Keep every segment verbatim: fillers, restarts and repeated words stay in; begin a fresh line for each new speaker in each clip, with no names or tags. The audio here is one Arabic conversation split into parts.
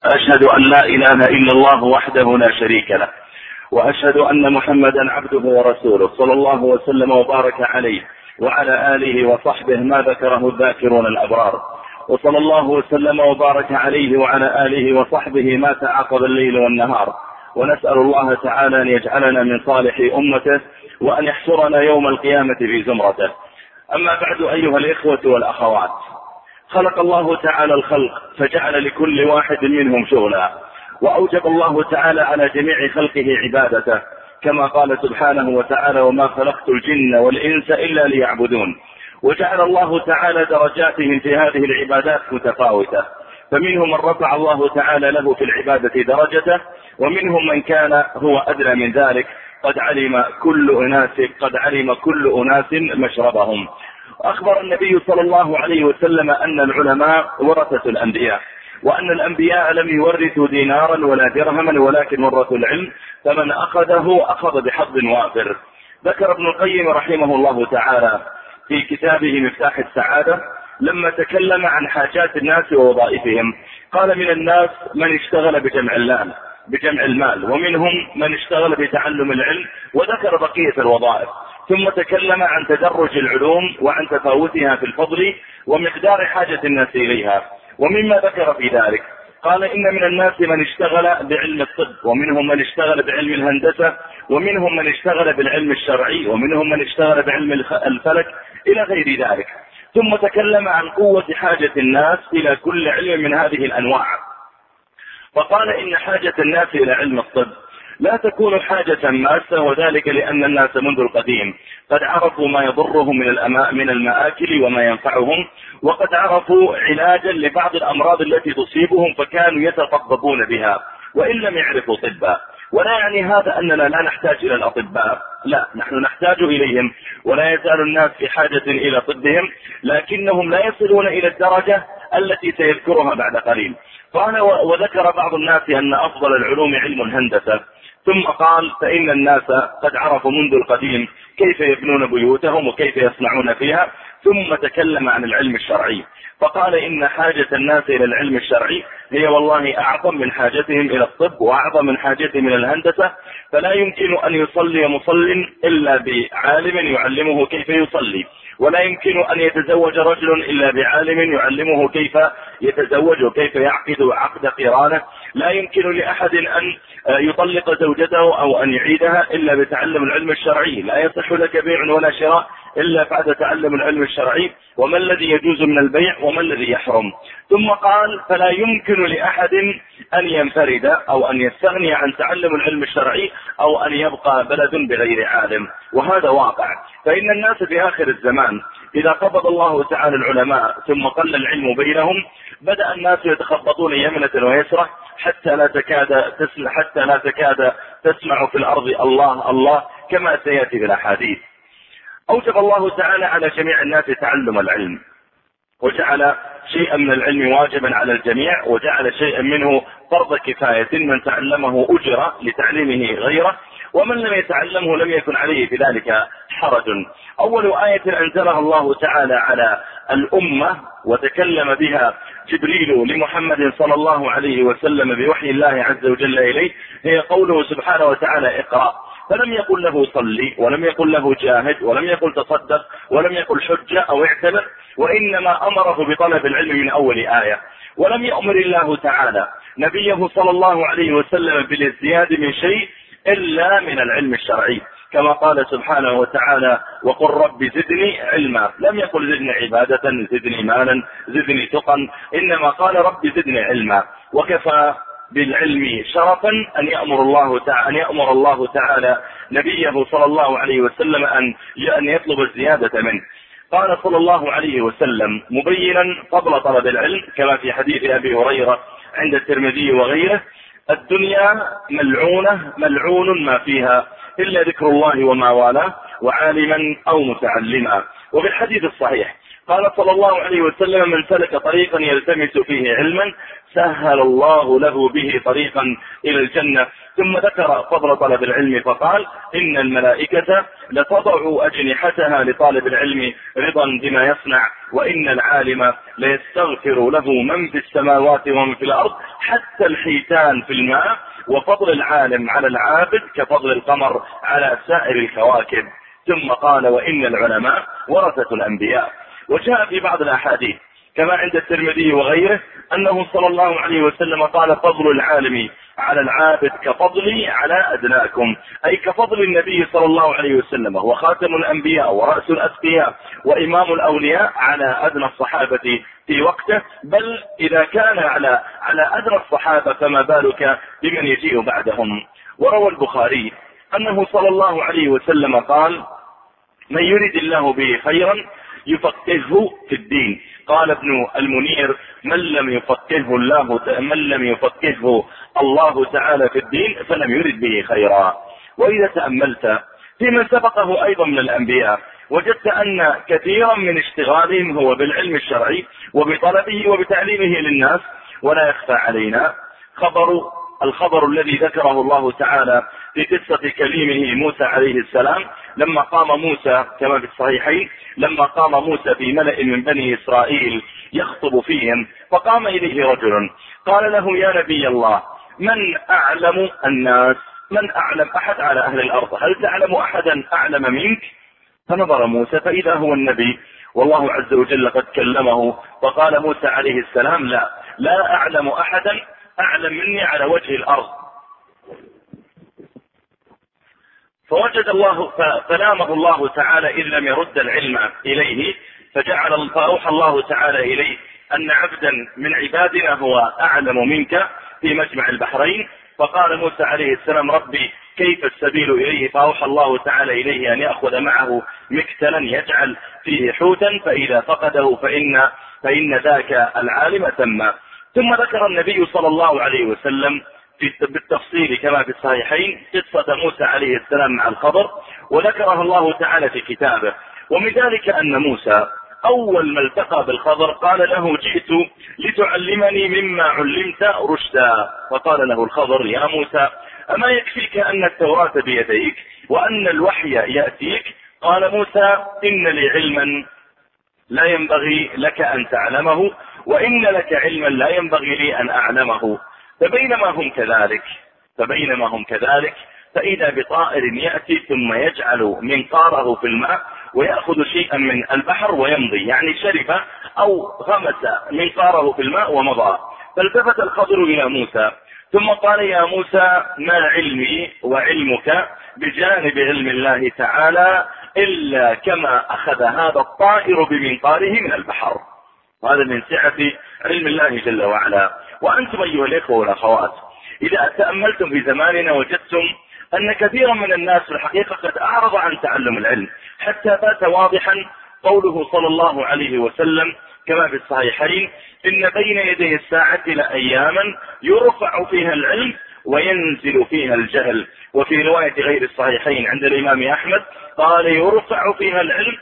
أشهد أن لا إله إلا الله وحده لا شريك له، وأشهد أن محمدا عبده ورسوله صلى الله وسلم وبارك عليه وعلى آله وصحبه ما ذكره الذاكرون الأبرار، وصلى الله وسلم وبارك عليه وعلى آله وصحبه ما تعاقب الليل والنهار. ونسأل الله تعالى أن يجعلنا من صالح أمته وأن يحشرنا يوم القيامة في زمرته. أما بعد أيها الإخوة والأخوات، خلق الله تعالى الخلق فجعل لكل واحد منهم شغلا، وأوجب الله تعالى على جميع خلقه عبادته، كما قال سبحانه وتعالى: وما خلقت الجن والإنس إلا ليعبدون. وجعل الله تعالى درجاتهم في هذه العبادات متفاوتة، فمنهم من رفع الله تعالى له في العبادة درجته، ومنهم من كان هو أدنى من ذلك. قد علم كل أناس قد علم كل أناس مشربهم. أخبر النبي صلى الله عليه وسلم أن العلماء ورثة الأنبياء، وأن الأنبياء لم يورثوا دينارا ولا درهما ولكن ورثوا العلم، فمن أخذه أخذ بحظ وافر. ذكر ابن القيم رحمه الله تعالى في كتابه مفتاح السعادة لما تكلم عن حاجات الناس ووظائفهم، قال: من الناس من اشتغل بجمع المال بجمع المال ومنهم من اشتغل بتعلم العلم، وذكر بقية الوظائف. ثم تكلم عن تدرج العلوم وعن تفاوتها في الفضل ومقدار حاجة الناس إليها. ومما ذكر في ذلك قال: إن من الناس من اشتغل بعلم الطب، ومنهم من اشتغل بعلم الهندسة، ومنهم من اشتغل بالعلم الشرعي، ومنهم من اشتغل بعلم الفلك، إلى غير ذلك. ثم تكلم عن قوة حاجة الناس إلى كل علم من هذه الأنواع، فقال: إن حاجة الناس إلى علم الطب لا تكون حاجة ماسة، وذلك لأن الناس منذ القديم قد عرفوا ما يضرهم من من المآكل وما ينفعهم، وقد عرفوا علاجا لبعض الأمراض التي تصيبهم فكانوا يتطببون بها وإن لم يعرفوا طبا. ولا يعني هذا أننا لا نحتاج إلى الأطباء، لا، نحن نحتاج إليهم، ولا يزال الناس في حاجة إلى طبهم، لكنهم لا يصلون إلى الدرجة التي سيذكرها بعد قليل. قال: وذكر بعض الناس أن أفضل العلوم علم الهندسة. ثم قال: فإن الناس قد عرفوا منذ القديم كيف يبنون بيوتهم وكيف يصنعون فيها. ثم تكلم عن العلم الشرعي، فقال: إن حاجة الناس إلى العلم الشرعي هي والله أعظم من حاجتهم إلى الطب وأعظم من حاجتهم إلى الهندسة. فلا يمكن أن يصلي مصل إلا بعالم يعلمه كيف يصلي، ولا يمكن أن يتزوج رجل إلا بعالم يعلمه كيف يتزوج وكيف يعقد عقد قرانه. لا يمكن لأحد أن يطلق زوجته أو أن يعيدها إلا بتعلم العلم الشرعي. لا يصح لك بيع ولا شراء إلا بعد تعلم العلم الشرعي، وما الذي يجوز من البيع وما الذي يحرم. ثم قال: فلا يمكن لأحد أن ينفرد أو أن يستغني عن تعلم العلم الشرعي أو أن يبقى بلد بغير عالم، وهذا واقع. فإن الناس في آخر الزمان إذا قبض الله تعالى العلماء ثم قل العلم بينهم، بدأ الناس يتخبطون يمنة ويسرة حتى لا تكاد تسمع حتى لا تكاد تسمع في الأرض الله الله، كما سيأتي في الأحاديث. أوجب الله تعالى على جميع الناس تعلم العلم، وجعل شيئا من العلم واجبا على الجميع، وجعل شيئا منه فرض كفاية، من تعلمه أجر لتعليمه غيره، ومن لم يتعلمه لم يكن عليه في ذلك حرج. أول آية أنزلها الله تعالى على الأمة وتكلم بها جبريل لمحمد صلى الله عليه وسلم بوحي الله عز وجل إليه هي قوله سبحانه وتعالى: اقرأ. فلم يقل له صلي، ولم يقل له جاهد، ولم يقل تصدق، ولم يقل حجة أو اعتبر، وإنما أمره بطلب العلم من أول آية. ولم يأمر الله تعالى نبيه صلى الله عليه وسلم بالازدياد من شيء إلا من العلم الشرعي، كما قال سبحانه وتعالى: وقل رب زدني علما. لم يقل زدني عبادة، زدني مالا، زدني تقا، إنما قال رب زدني علما. وكفى بالعلم شرفا أن يأمر الله تعالى أن يأمر الله تعالى نبيه صلى الله عليه وسلم أن أن يطلب الزيادة منه. قال صلى الله عليه وسلم مبينا فضل طلب العلم كما في حديث أبي هريرة عند الترمذي وغيره: الدنيا ملعونة ملعون ما فيها إلا ذكر الله وما والاه وعالما أو متعلما. وفي الحديث الصحيح قال صلى الله عليه وسلم: من سلك طريقا يلتمس فيه علما سهل الله له به طريقا إلى الجنة. ثم ذكر فضل طلب العلم فقال: إن الملائكة لتضع أجنحتها لطالب العلم رضا بما يصنع، وإن العالم ليستغفر له من في السماوات ومن في الأرض حتى الحيتان في الماء، وفضل العالم على العابد كفضل القمر على سائر الكواكب. ثم قال: وإن العلماء ورثة الأنبياء. وجاء في بعض الأحاديث كما عند الترمذي وغيره أنه صلى الله عليه وسلم قال: فضل العالم على العابد كفضلي على أدناكم، أي كفضل النبي صلى الله عليه وسلم هو خاتم الأنبياء ورأس الأتقياء وإمام الأولياء على أدنى الصحابة في وقته، بل إذا كان على على أدنى الصحابة فما بالك بمن يجيء بعدهم. وروى البخاري أنه صلى الله عليه وسلم قال: من يريد الله به خيرا يفقهه في الدين. قال ابن المنير: من لم يفقهه الله من لم يفقهه الله تعالى في الدين فلم يرد به خيرا. وإذا تأملت في من سبقه أيضا من الأنبياء وجدت أن كثيرا من اشتغالهم هو بالعلم الشرعي وبطلبه وبتعليمه للناس. ولا يخفى علينا خبر الخبر الذي ذكره الله تعالى في قصة كليمه موسى عليه السلام، لما قام موسى كما في الصحيحين لما قام موسى في ملأ من بني إسرائيل يخطب فيهم، فقام إليه رجل قال له: يا نبي الله، من أعلم الناس؟ من أعلم أحد على أهل الأرض؟ هل تعلم أحدا أعلم منك؟ فنظر موسى فإذا هو النبي والله عز وجل قد كلمه، فقال موسى عليه السلام: لا لا أعلم أحدا أعلم مني على وجه الأرض. فوجد الله فلامه الله تعالى إن لم يرد العلم إليه، فجعل فأوحى الله تعالى إليه أن عبدا من عبادنا هو أعلم منك في مجمع البحرين. فقال موسى عليه السلام: ربي كيف السبيل إليه؟ فأوحى الله تعالى إليه أن يأخذ معه مكتلا يجعل فيه حوتا، فإذا فقده فإن, فإن ذاك العالم تم. ثم ذكر النبي صلى الله عليه وسلم بالتفصيل كما في الصحيحين قصة موسى عليه السلام مع الخضر، وذكرها الله تعالى في كتابه. ومن ذلك أن موسى أول ما التقى بالخضر قال له: جئت لتعلمني مما علمت رشدا. فقال له الخضر: يا موسى، أما يكفيك أن التوراة بيديك وأن الوحي يأتيك؟ قال موسى: إن لي علما لا ينبغي لك أن تعلمه، وإن لك علما لا ينبغي لي أن أعلمه. فبينما هم كذلك فبينما هم كذلك فإذا بطائر يأتي ثم يجعل منقاره في الماء ويأخذ شيئا من البحر ويمضي، يعني شرب أو غمس منقاره في الماء ومضى. فالتفت الخضر إلى موسى ثم قال: يا موسى، ما علمي وعلمك بجانب علم الله تعالى إلا كما أخذ هذا الطائر بمنقاره من البحر. وهذا من سعة علم الله جل وعلا. وأنتم أيها الإخوة والأخوات، إذا تأملتم في زماننا وجدتم أن كثيرا من الناس في الحقيقة قد أعرض عن تعلم العلم، حتى بات واضحا قوله صلى الله عليه وسلم كما في الصحيحين: إن بين يدي الساعة لأياما يرفع فيها العلم وينزل فيها الجهل. وفي رواية غير الصحيحين عند الإمام أحمد قال: يرفع فيها العلم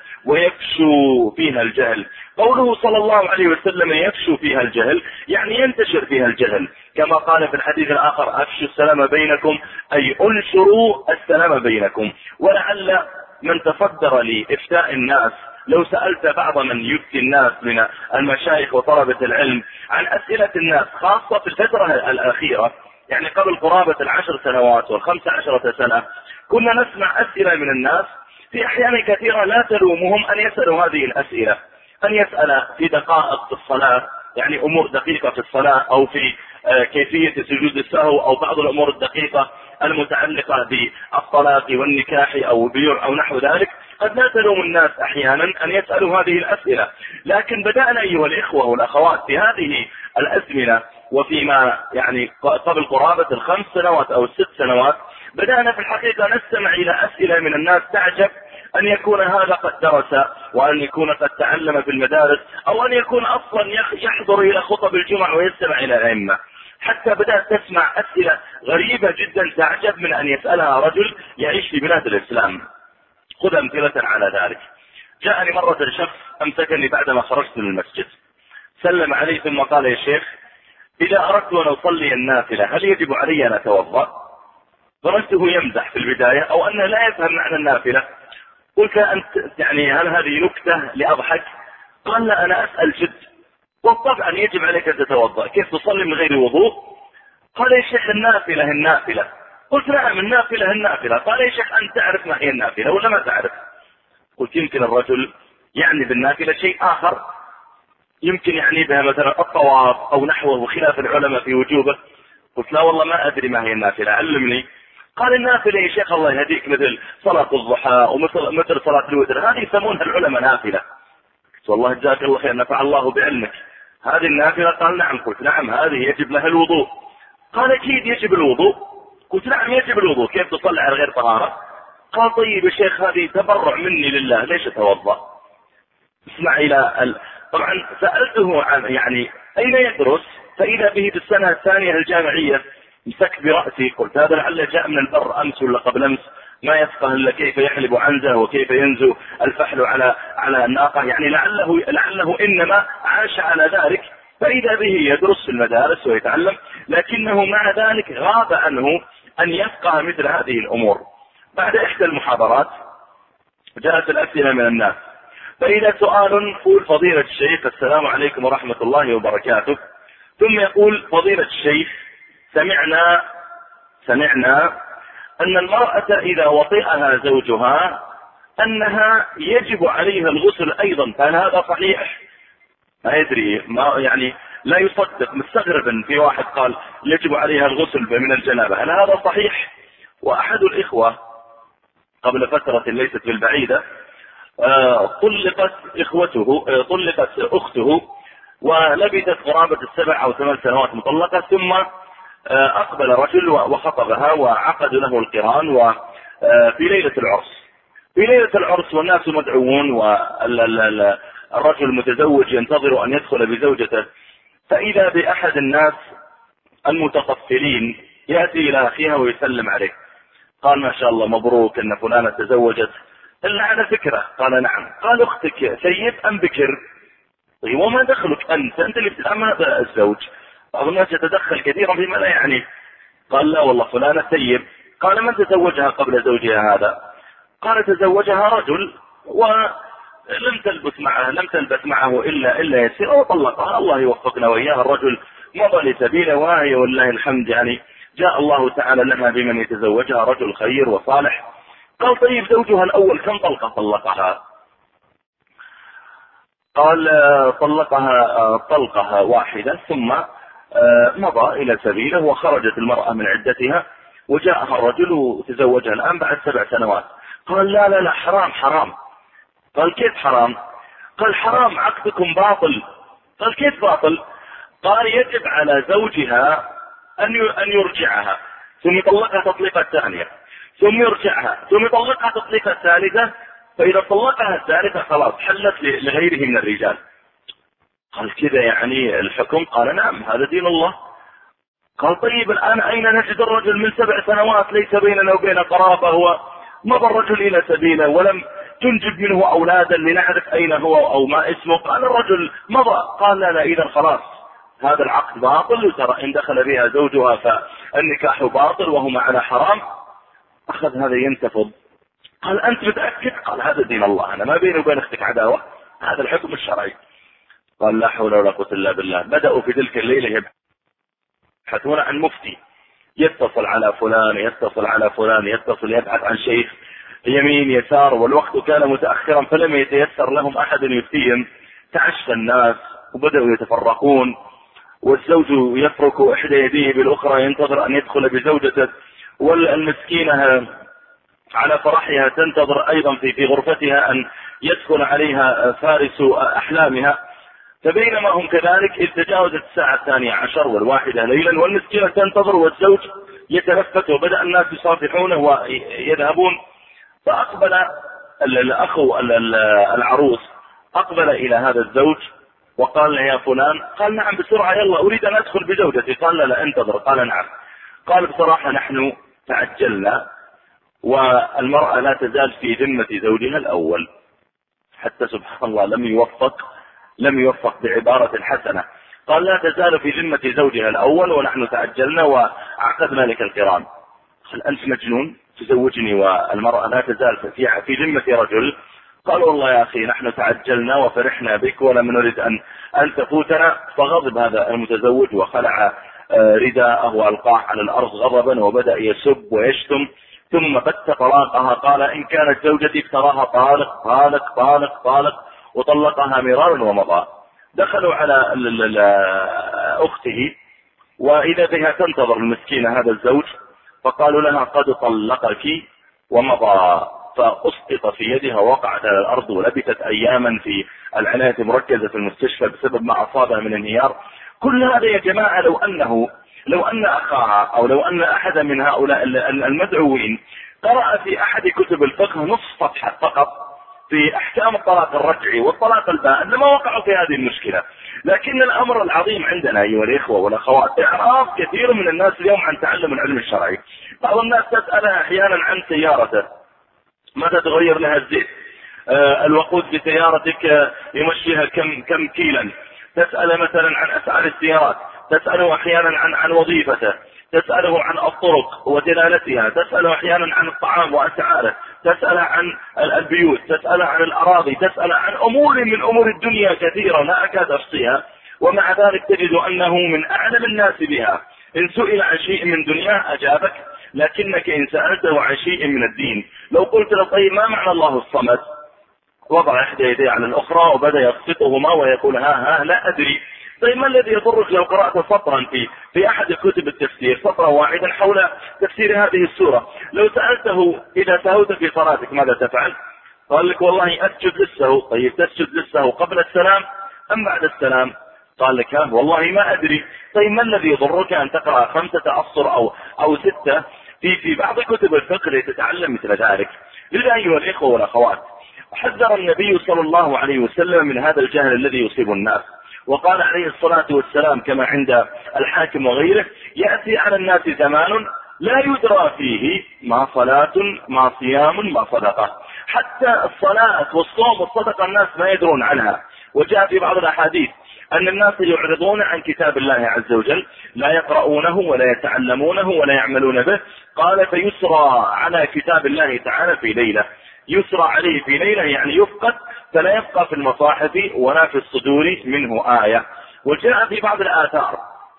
ويفشو فيها الجهل. قوله صلى الله عليه وسلم يفشو فيها الجهل يعني ينتشر فيها الجهل، كما قال في الحديث الآخر: أفشوا السلام بينكم، أي أنشروا السلام بينكم. ولعل من تصدر لإفتاء الناس لو سألت بعض من يفتي الناس من المشايخ وطلبة العلم عن أسئلة الناس خاصة في الفترة الأخيرة، يعني قبل قرابة العشر سنوات والخمس عشرة سنة، كنا نسمع أسئلة من الناس في أحيان كثيرة لا تلومهم أن يسألوا هذه الأسئلة، أن يسأل في دقائق في الصلاة، يعني أمور دقيقة في الصلاة، أو في كيفية سجود السهو، أو بعض الأمور الدقيقة المتعلقة بالطلاق والنكاح أو البيوع أو نحو ذلك. قد لا تلوم الناس أحيانا أن يسألوا هذه الأسئلة، لكن بدأنا أيها الإخوة والأخوات في هذه الأزمنة وفيما يعني قبل قرابة الخمس سنوات أو الست سنوات بدأنا في الحقيقة نستمع إلى أسئلة من الناس تعجب أن يكون هذا قد درس، وأن يكون قد تعلم في المدارس، أو أن يكون أصلا يحضر إلى خطب الجمعة ويستمع إلى الأئمة. حتى بدأت تسمع أسئلة غريبة جدا تعجب من أن يسألها رجل يعيش في بلاد الإسلام. خذ أمثلة على ذلك. جاءني مرة شخص أمسكني بعدما خرجت من المسجد، سلم علي ثم قال: يا شيخ، إذا أردت أن أصلي النافلة هل يجب علي أن أتوضأ؟ ظننته يمزح في البداية أو أنه لا يفهم معنى النافلة. قلت: أنت يعني هل هذه نكتة لأضحك؟ قال: لا، أنا أسأل جد، وطبعا يجب عليك أن تتوضأ، كيف تصلي من غير وضوء؟ قال: يا شيخ، النافلة النافلة. قلت: نعم، النافلة النافلة. قال: يا شيخ، أنت تعرف ما هي النافلة ولا ما تعرف؟ قلت: يمكن الرجل يعني بالنافلة شيء آخر، يمكن يعني بها مثلا الطواف أو نحوه، وخلاف العلماء في وجوبه. قلت: لا والله ما أدري ما هي النافلة، علمني. قال: النافلة يا شيخ الله يهديك مثل صلاة الضحى ومثل مثل صلاة الوتر، هذه يسمونها العلماء نافلة. قلت: والله جزاك الله خير، نفع الله بعلمك، هذه النافلة؟ قال: نعم. قلت: نعم، هذه يجب لها الوضوء. قال: أكيد يجب الوضوء. قلت: نعم يجب الوضوء، كيف تصلي على غير طهارة؟ قال: طيب يا شيخ، هذه تبرع مني لله، ليش أتوضأ؟ اسمع إلى ال... طبعا سألته عن يعني أين يدرس، فإذا به في السنة الثانية الجامعية. مسك برأسي، قلت: هذا لعله جاء من البر أمس ولا قبل أمس، ما يفقه إلا كيف يحلب عنزه وكيف ينزو الفحل على على الناقة، يعني لعله لعله إنما عاش على ذلك، فإذا به يدرس في المدارس ويتعلم، لكنه مع ذلك غاب عنه أن يفقه مثل هذه الأمور. بعد إحدى المحاضرات جاءت الأسئلة من الناس، فإذا سؤال يقول: فضيلة الشيخ، السلام عليكم ورحمة الله وبركاته. ثم يقول: فضيلة الشيخ، سمعنا سمعنا أن المرأة إذا وطئها زوجها أنها يجب عليها الغسل أيضا، فهل هذا صحيح؟ ما يدري، ما يعني لا يصدق، مستغربا في واحد قال يجب عليها الغسل من الجنابة، هل هذا صحيح؟ وأحد الإخوة قبل فترة ليست بالبعيدة طلقت إخوته طلقت أخته، ولبثت قرابة السبع أو ثمان سنوات مطلقة، ثم أقبل رجل وخطبها وعقد له القران، وفي ليلة العرس في ليلة العرس والناس مدعوون، والرجل المتزوج ينتظر أن يدخل بزوجته، فإذا بأحد الناس المتطفلين يأتي إلى أخيها ويسلم عليه. قال: ما شاء الله، مبروك أن فلانة تزوجت، إلا على فكرة. قال: نعم. قال: أختك سيد أم بكر؟ طيب، وما دخلك أنت أنت اللي بتتعامل مع الزوج، بعض الناس يتدخل كثيرا فيما لا يعني. قال: لا والله فلانة سيد. قال: من تزوجها قبل زوجها هذا؟ قال: تزوجها رجل ولم تلبس معه لم تلبس معه إلا إلا يسير وطلقها، الله يوفقنا وإياها. الرجل مضى لسبيله، وهي والله الحمد يعني جاء الله تعالى لها بمن يتزوجها، رجل خير وصالح. قال: طيب، زوجها الأول كم طلقة طلقها؟ قال: طلقها طلقها واحدة، ثم مضى إلى سبيله، وخرجت المرأة من عدتها، وجاءها الرجل وتزوجها الآن بعد سبع سنوات. قال: لا لا لا، حرام حرام. قال: كيف حرام؟ قال: حرام، عقدكم باطل. قال: كيف باطل؟ قال: يجب على زوجها أن يرجعها، ثم يطلقها تطليقة ثانية، ثم يرجعها، ثم يطلقها تطليقة ثالثة، فإذا طلقها الثالثة خلاص حلت لغيره من الرجال. قال: كذا يعني الحكم؟ قال: نعم، هذا دين الله. قال: طيب، الآن أين نجد الرجل من سبع سنوات ليس بيننا وبين قرابة، هو مضى الرجل إلى سبيله ولم تنجب منه أولادا لنعرف أين هو أو ما اسمه؟ قال: الرجل مضى. قال: لا لا، إذا خلاص هذا العقد باطل، وترى إن دخل بها زوجها فالنكاح باطل وهما على حرام. أخذ هذا ينتفض. قال: أنت متأكد؟ قال: هذا دين الله، أنا ما بيني وبين أختك عداوة، هذا الحكم الشرعي. قال: لا حول ولا قوة إلا بالله. بدأوا في تلك الليلة يبحثون عن مفتي، يتصل على فلان يتصل على فلان يتصل يبحث عن شيخ يمين يسار، والوقت كان متأخرا فلم يتيسر لهم أحد يفتيهم. تعشى الناس وبدأوا يتفرقون، والزوج يفرك إحدى يديه بالأخرى ينتظر أن يدخل بزوجته، والمسكينة على فرحها تنتظر أيضا في في غرفتها أن يدخل عليها فارس أحلامها. فبينما هم كذلك إذ تجاوزت الساعة الثانية عشر والواحدة ليلا، والمسكينة تنتظر والزوج يتلفت، وبدأ الناس يصافحونه ويذهبون. فأقبل الأخو العروس أقبل إلى هذا الزوج وقال له: يا فلان. قال: نعم بسرعة، يلا أريد أن أدخل بزوجتي. قال: لا لا، انتظر. قال: نعم. قال: بصراحة نحن تعجلنا، والمرأة لا تزال في ذمة زوجها الأول، حتى سبحان الله لم يوفق لم يوفق بعبارة حسنة. قال لا تزال في ذمة زوجها الأول ونحن تعجلنا وعقدنا لك القران. قال أنت مجنون تزوجني والمرأة لا تزال في ذمة رجل؟ قال والله يا أخي نحن تعجلنا وفرحنا بك ولم نرد أن, أن تفوتنا. فغضب هذا المتزوج وخلع رداءه وألقاه على الأرض غضبا وبدأ يسب ويشتم، ثم بت طلاقها. قال إن كانت زوجتي افتراها طالق طالق طالق طالق، وطلقها مرارا ومضى. دخلوا على أخته وإذا بها تنتظر المسكينة هذا الزوج، فقالوا لها قد طلقك ومضى. فأسقط في يدها وقعت على الأرض ولبثت أياما في العناية المركزة في المستشفى بسبب ما أصابها من انهيار. كل هذا يا جماعة لو أنه لو أن أخاها أو لو أن أحد من هؤلاء المدعوين قرأ في أحد كتب الفقه نصف صفحة فقط في أحكام الطلاق الرجعي والطلاق البائن لما وقعوا في هذه المشكلة. لكن الأمر العظيم عندنا أيها الإخوة والأخوات إعراض كثير من الناس اليوم عن تعلم العلم الشرعي. بعض الناس تسألها أحيانا عن سيارته متى تغير لها الزيت، آه الوقود بسيارتك يمشيها كم كم كيلا، تسأل مثلا عن أسعار السيارات، تسأله أحيانا عن عن وظيفته، تسأله عن الطرق ودلالتها، تسأله أحيانا عن الطعام وأسعاره، تسأل عن البيوت، تسأل عن الأراضي، تسأل عن أمور من أمور الدنيا كثيرة لا أكاد أحصيها، ومع ذلك تجد أنه من أعلم الناس بها. إن سئل عن شيء من دنياه أجابك، لكنك إن سألته عن شيء من الدين لو قلت له طيب ما معنى الله الصمد، وضع إحدى يديه على الأخرى وبدأ يخططهما ويقول ها ها لا أدري. طيب ما الذي يضرك لو قرأت سطرا في في أحد كتب التفسير، سطرا واحدا حول تفسير هذه السورة، لو سألته إذا سهوت في صلاتك ماذا تفعل؟ قال لك والله أسجد للسهو. طيب تسجد للسهو قبل السلام أم بعد السلام؟ قال لك ها والله ما أدري. طيب ما الذي يضرك أن تقرأ خمسة أسطر أو أو ستة في في بعض كتب الفقه لتتعلم مثل ذلك؟ لذا أيها الإخوة والأخوات حذر النبي صلى الله عليه وسلم من هذا الجهل الذي يصيب الناس، وقال عليه الصلاة والسلام كما عند الحاكم وغيره يأتي على الناس زمان لا يدرى فيه ما صلاة ما صيام ما صدقة. حتى الصلاة والصوم والصدقة الناس ما يدرون عنها. وجاء في بعض الأحاديث أن الناس يعرضون عن كتاب الله عز وجل لا يقرؤونه ولا يتعلمونه ولا يعملون به. قال فيسرى على كتاب الله تعالى في ليلة، يسرى عليه في ليلة يعني يفقد فلا يبقى في المصاحف ولا في الصدور منه آية. وجاء في بعض الآثار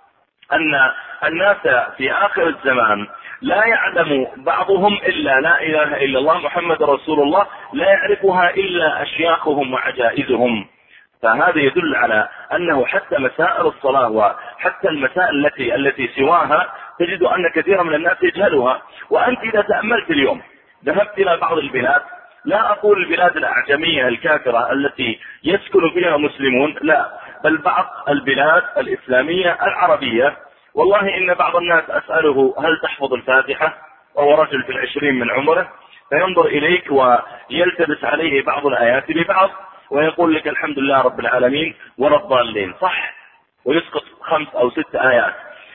أن الناس في آخر الزمان لا يعلم بعضهم إلا لا إله إلا الله محمد رسول الله، لا يعرفها إلا أشياخهم وعجائزهم. فهذا يدل على أنه حتى مسائل الصلاة وحتى المسائل التي التي سواها تجد أن كثيرا من الناس يجهلها. وأنت إذا تأملت اليوم ذهبت إلى بعض البلاد، لا أقول البلاد الأعجمية الكافرة التي يسكن فيها مسلمون، لا، بل بعض البلاد الإسلامية العربية، والله إن بعض الناس أسأله هل تحفظ الفاتحة وهو رجل في العشرين من عمره، فينظر إليك ويلتبس عليه بعض الآيات ببعض ويقول لك الحمد لله رب العالمين ولا الضالين، صح، ويسقط خمس أو ست آيات.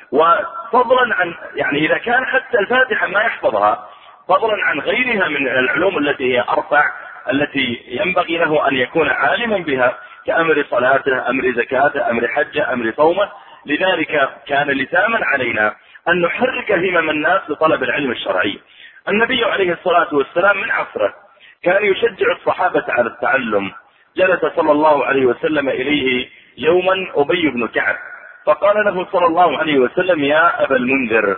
وفضلا عن يعني إذا كان حتى الفاتحة ما يحفظها، فضلا عن غيرها من العلوم التي هي أرفع التي ينبغي له أن يكون عالما بها كأمر صلاته، أمر زكاته، أمر حجه، أمر صومه. لذلك كان لزاما علينا أن نحرك همم الناس لطلب العلم الشرعي. النبي عليه الصلاة والسلام من عصره كان يشجع الصحابة على التعلم. جلس صلى الله عليه وسلم إليه يوما أبي بن كعب فقال له صلى الله عليه وسلم يا أبا المنذر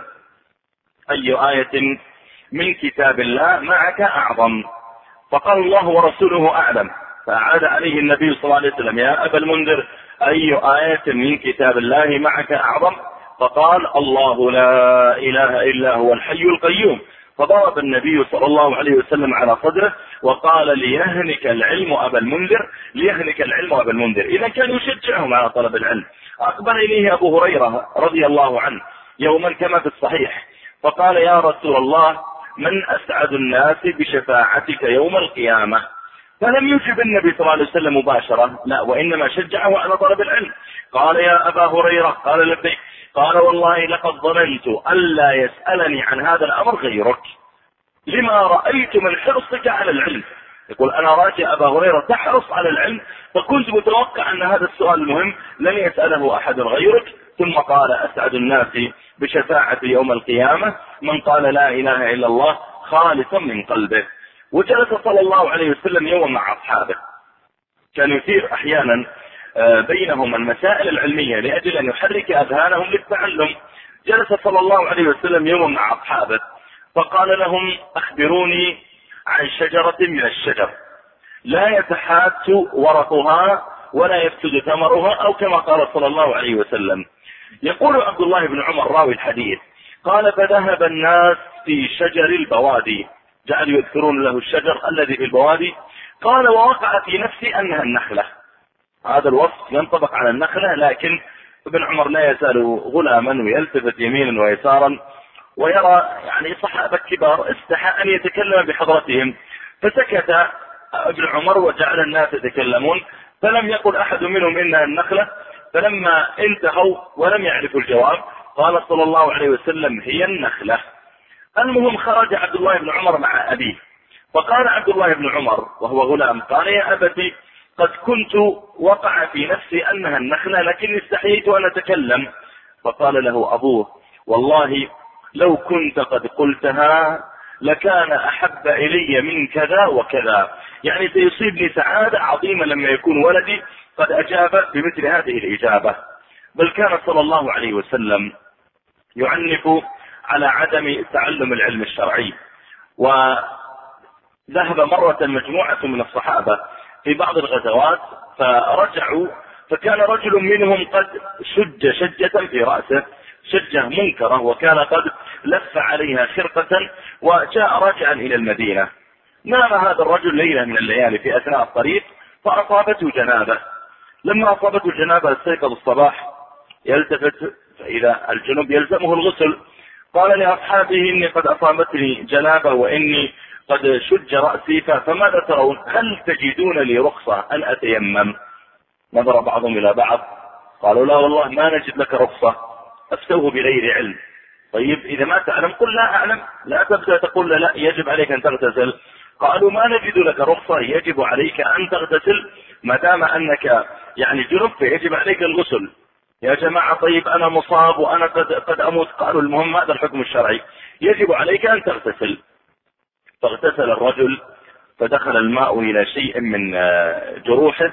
أي آية من كتاب الله معك أعظم؟ فقال الله ورسوله أعلم. فأعاد عليه النبي صلى الله عليه وسلم يا أبا المنذر أي آية من كتاب الله معك أعظم؟ فقال الله لا إله إلا هو الحي القيوم. فضرب النبي صلى الله عليه وسلم على صدره وقال ليهنك العلم أبا المنذر، ليهنك العلم أبا المنذر. إذا كان يشجعهم على طلب العلم. أقبل إليه أبو هريرة رضي الله عنه يوما كما في الصحيح فقال يا رسول الله من أسعد الناس بشفاعتك يوم القيامة؟ فلم يجب النبي صلى الله عليه وسلم مباشرة، لا، وإنما شجعه على طلب العلم. قال يا أبا هريرة قال لبيك. قال والله لقد ظننت ألا يسألني عن هذا الأمر غيرك لما رأيت من حرصك على العلم. يقول أنا راجع أبا هريرة تحرص على العلم، فكنت متوقع أن هذا السؤال المهم لن يسأله أحد غيرك. ثم قال أسعد الناس بشفاعة يوم القيامة من قال لا إله إلا الله خالصا من قلبه. وجلس صلى الله عليه وسلم يوم مع أصحابه، كان يثير أحيانا بينهم المسائل العلمية لأجل أن يحرك أذهانهم للتعلم. جلس صلى الله عليه وسلم يوم مع أصحابه فقال لهم أخبروني عن شجرة من الشجر لا يتحات ورقها ولا يفسد ثمرها، أو كما قال صلى الله عليه وسلم. يقول عبد الله بن عمر راوي الحديث قال فذهب الناس في شجر البوادي، جعلوا يذكرون له الشجر الذي في البوادي. قال ووقع في نفسي أنها النخلة. هذا الوصف ينطبق على النخلة، لكن ابن عمر لا يزال غلاما ويلتفت يمينا ويسارا ويرى يعني صحابة كبار استحى أن يتكلم بحضرتهم، فسكت ابن عمر وجعل الناس يتكلمون، فلم يقل أحد منهم إنها النخلة. فلما انتهوا ولم يعرفوا الجواب قال صلى الله عليه وسلم هي النخلة. المهم خرج عبد الله بن عمر مع أبيه، فقال عبد الله بن عمر وهو غلام قال يا أبتي قد كنت وقع في نفسي أنها النخلة لكني استحييت أن أتكلم. فقال له أبوه والله لو كنت قد قلتها لكان أحب إلي من كذا وكذا، يعني سيصيبني سعادة عظيمة لما يكون ولدي قد أجاب بمثل هذه الإجابة. بل كان صلى الله عليه وسلم يعنف على عدم تعلم العلم الشرعي. وذهب مرة مجموعة من الصحابة في بعض الغزوات فرجعوا، فكان رجل منهم قد شج شجة في رأسه، شجة منكرة، وكان قد لف عليها خرقة وجاء راجعا إلى المدينة. نام هذا الرجل ليلة من الليالي في أثناء الطريق فأصابته جنابة. لما أصابته جنابة استيقظ الصباح يلتفت فإذا الجنوب يلزمه الغسل. قال لأصحابه إني قد أصابتني جنابة وإني قد شج رأسي، فماذا ترون؟ هل تجدون لي رخصة أن أتيمم؟ نظر بعضهم إلى بعض قالوا لا والله ما نجد لك رخصة، أفتوه بغير علم. طيب إذا ما تعلم قل لا أعلم، لا تبدأ تقول لا يجب عليك أن تغتسل. قالوا ما نجد لك رخصة، يجب عليك أن تغتسل ما دام أنك يعني جنب فيجب عليك الغسل. يا جماعة طيب أنا مصاب وأنا قد, قد أموت. قالوا المهم هذا الحكم الشرعي، يجب عليك أن تغتسل. فاغتسل الرجل فدخل الماء إلى شيء من جروحه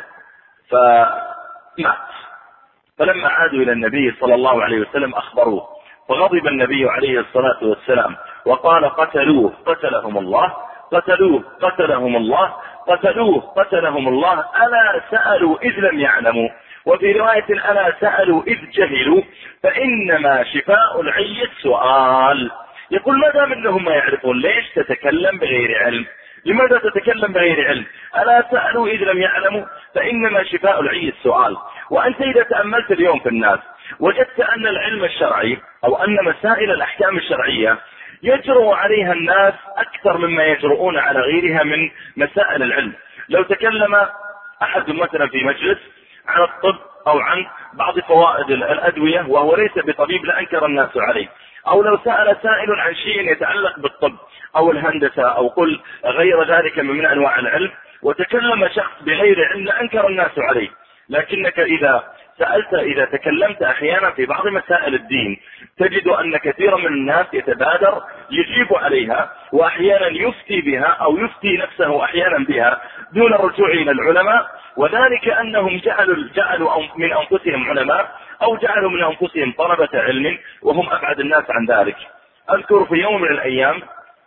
فمات. فلما عادوا إلى النبي صلى الله عليه وسلم أخبروه، فغضب النبي عليه الصلاة والسلام وقال قتلوه قتلهم الله، قتلوه قتلهم الله، قتلوه قتلهم الله، ألا سألوا إذ لم يعلموا، وفي رواية ألا سألوا إذ جهلوا، فإنما شفاء العي السؤال. يقول ما دام انهم ما يعرفون ليش تتكلم بغير علم؟ لماذا تتكلم بغير علم؟ ألا سألوا إذ لم يعلموا، فإنما شفاء العي السؤال. وأنت إذا تأملت اليوم في الناس وجدت أن العلم الشرعي أو أن مسائل الأحكام الشرعية يجرؤ عليها الناس أكثر مما يجرؤون على غيرها من مسائل العلم. لو تكلم أحد مثلا في مجلس عن الطب أو عن بعض فوائد الأدوية وهو ليس بطبيب لأنكر الناس عليه، أو لو سأل سائل عن شيء يتعلق بالطب أو الهندسة أو قل غير ذلك من أنواع العلم وتكلم شخص بغير علم لأنكر الناس عليه. لكنك إذا سألت إذا تكلمت أحيانا في بعض مسائل الدين تجد أن كثيرا من الناس يتبادر يجيب عليها، وأحيانا يفتي بها أو يفتي نفسه أحيانا بها دون الرجوع إلى العلماء، وذلك أنهم جعلوا, جعلوا من أنفسهم علماء أو جعلوا من أنفسهم طلبة علم وهم أبعد الناس عن ذلك. أذكر في يوم من الأيام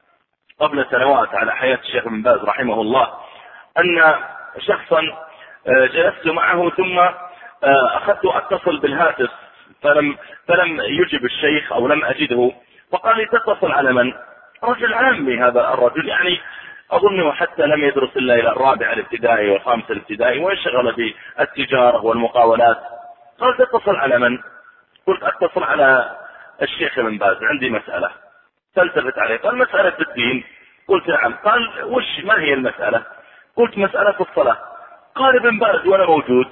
قبل سنوات على حياة الشيخ بن باز رحمه الله أن شخصا جلست معه ثم أخذت أتصل بالهاتف فلم, فلم يجب الشيخ أو لم أجده، فقال لي تتصل على من؟ رجل عامي هذا الرجل، يعني أظنه حتى لم يدرس إلا إلى الرابع الابتدائي والخامس الابتدائي ويشغل بالتجارة والمقاولات. قال تتصل على من؟ قلت أتصل على الشيخ بن باز عندي مسألة. فالتفت عليه قال مسألة الدين. قلت نعم. قال وش ما هي المسألة؟ قلت مسألة الصلاة. قال ابن باز وأنا موجود.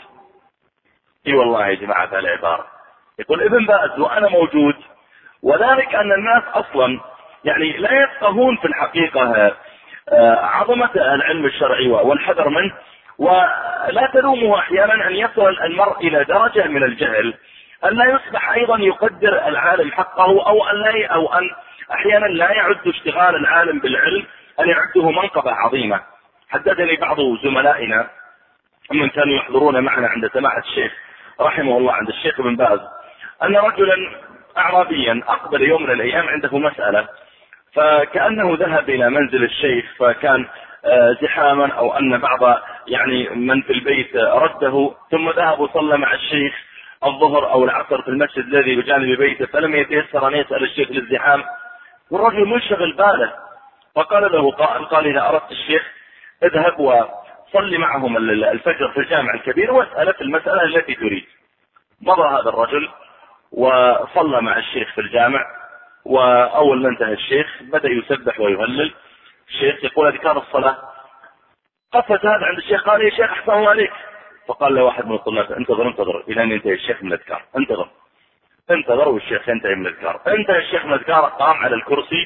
اي والله يا جماعة العبارة، يقول ابن باز وأنا موجود، وذلك أن الناس أصلا يعني لا يفقهون في الحقيقة عظمة العلم الشرعي والحذر منه، ولا تلومه أحيانا أن يصل المرء إلى درجة من الجهل أن لا يصبح أيضا يقدر العالم حقه، أو أن لا أو أن أحيانا لا يعد اشتغال العالم بالعلم أن يعده منقبة عظيمة. حدثني بعض زملائنا من كانوا يحضرون معنا عند سماحة الشيخ رحمه الله عند الشيخ بن باز أن رجلا أعرابيا أقبل يوم من الأيام عنده مسألة، فكأنه ذهب إلى منزل الشيخ فكان زحاما أو أن بعض يعني من في البيت رده، ثم ذهب وصلى مع الشيخ الظهر أو العصر في المسجد الذي بجانب بيته، فلم يتيسر أن يسأل الشيخ للزحام، والرجل منشغل باله. فقال له قائل قال إذا أردت الشيخ اذهب وصلي معهم الفجر في الجامع الكبير واسأل في المسألة التي تريد. مضى هذا الرجل وصلى مع الشيخ في الجامع، وأول ما انتهى الشيخ بدأ يسبح ويهلل. الشيخ يقول أذكار الصلاة، قفز هذا عند الشيخ قال يا شيخ أحسن الله عليك. فقال له واحد من الطلاب انتظر انتظر إلى أن ينتهي الشيخ من الأذكار، انتظر انتظر والشيخ ينتهي من الأذكار. انتهى الشيخ من الأذكار، قام على الكرسي،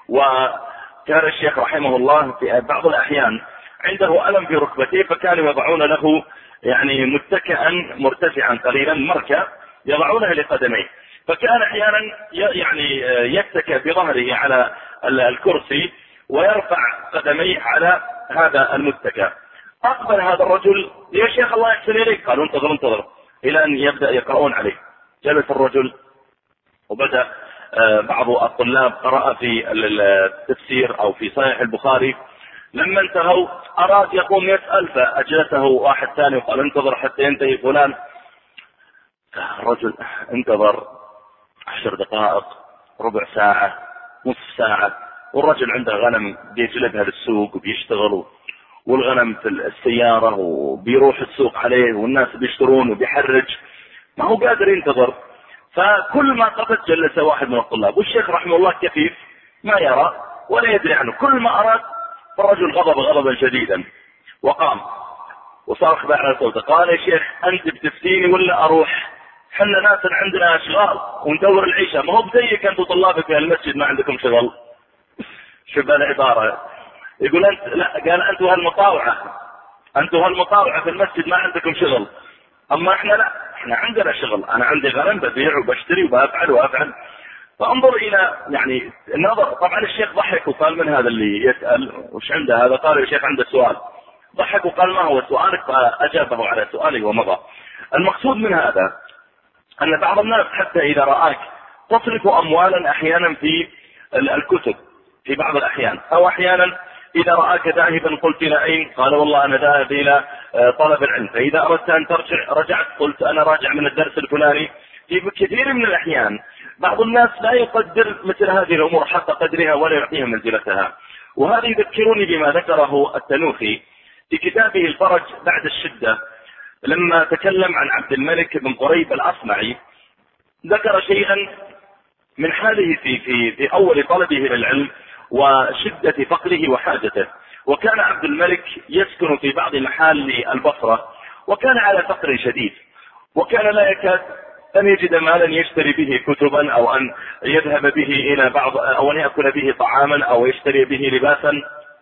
وكان الشيخ رحمه الله في بعض الأحيان عنده ألم في ركبتيه، فكانوا يضعون له يعني متكئا مرتفعا قليلا مركب يضعونه لقدميه، فكان أحيانا يعني يتكئ بظهره على الكرسي ويرفع قدميه على هذا المتكئ. أقبل هذا الرجل يا شيخ الله يحسن إليك، قالوا انتظر انتظر إلى أن يبدأ يقرؤون عليه. جلس الرجل وبدأ بعض الطلاب قرأ في التفسير أو في صحيح البخاري، لما انتهوا أراد يقوم يسأل فأجلسه واحد ثاني وقال انتظر حتى ينتهي فلان. الرجل انتظر عشر دقائق، ربع ساعة، نصف ساعة، والرجل عنده غنم بيجلبها للسوق وبيشتغل، والغنم في السيارة وبيروح السوق عليه والناس بيشترون وبيحرج، ما هو قادر ينتظر. فكل ما قفت جلس واحد من الطلاب، والشيخ رحمه الله كفيف ما يرى ولا يدري عنه، كل ما أراد فالرجل غضب غضبا شديدا وقام وصرخ على صوته قال يا شيخ أنت بتفتيني ولا أروح؟ حنا ناس عندنا أشغال وندور العيشة، ما هو بزيك أنتوا طلابك في المسجد ما عندكم شغل. شوف العبارة، يقول أنت لا، قال أنتوا هالمطاوعة أنتوا هالمطاوعة في المسجد ما عندكم شغل، أما إحنا لا، إحنا عندنا شغل، أنا عندي غنم ببيع وبشتري وبفعل وأفعل. فانظر إلى يعني النظر. طبعا الشيخ ضحك وقال من هذا اللي يسأل وش عنده هذا؟ قال يا شيخ عنده سؤال. ضحك وقال ما هو سؤالك؟ فأجابه على سؤاله ومضى. المقصود من هذا أن بعض الناس حتى إذا رآك تصرف أموالا أحيانا في الكتب في بعض الأحيان، أو أحيانا إذا رآك ذاهبا قلت إلى أين؟ قال والله أنا ذاهب إلى طلب العلم. فإذا أردت أن ترجع رجعت قلت أنا راجع من الدرس الفلاني. في كثير من الأحيان بعض الناس لا يقدر مثل هذه الأمور حتى قدرها ولا يعطيها منزلتها. وهذا يذكرني بما ذكره التنوخي في كتابه الفرج بعد الشدة، لما تكلم عن عبد الملك بن قريب الأصمعي ذكر شيئا من حاله في, في, في أول طلبه للعلم وشدة فقره وحاجته. وكان عبد الملك يسكن في بعض محال البصرة، وكان على فقر شديد، وكان لا يكاد أن يجد مالا يشتري به كتبا أو أن يذهب به إلى بعض أو أن يأكل به طعاما أو يشتري به لباسا.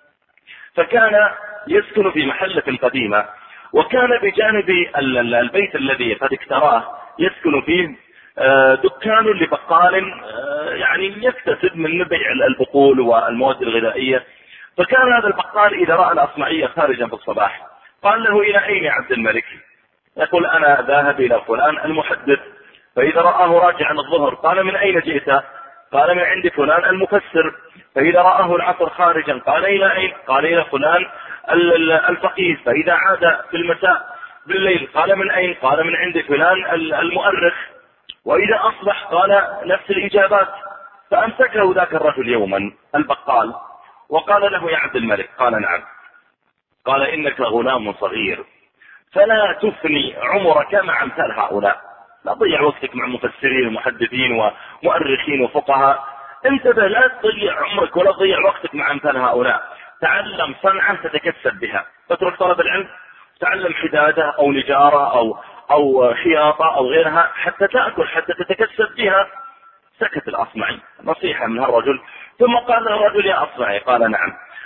فكان يسكن في محلة قديمة، وكان بجانب البيت الذي قد اكتراه يسكن فيه دكان لبقال يعني يكتسب من بيع البقول والمواد الغذائية. فكان هذا البقال إذا رأى الأصمعية خارجا في الصباح قال له إلى أين يا عبد الملك؟ يقول أنا ذاهب إلى فلان المحدث. فإذا رآه راجعا الظهر قال من أين جئت؟ قال من عند فلان المفسر. فإذا رآه العصر خارجا قال إلى أين؟ قال إلى فلان الفقيه. فإذا عاد في المساء بالليل قال من أين؟ قال من عند فلان المؤرخ. وإذا أصبح قال نفس الإجابات. فأمسكه ذاك الرجل يوما البقال وقال له يا عبد الملك. قال نعم. قال إنك غلام صغير فلا تفني عمرك مع امثال هؤلاء، لا تضيع وقتك مع مفسرين ومحدثين ومؤرخين وفقهاء. انتبه، لا تضيع عمرك ولا تضيع وقتك مع امثال هؤلاء. تعلم صنعة تتكسب بها، تترك طلب العلم، تعلم حدادة أو نجارة أو أو خياطة أو غيرها حتى تأكل، حتى تتكسب بها. سكت الأصمعي، نصيحة من هالرجل. ثم قال له الرجل يا أصمعي. قال نعم.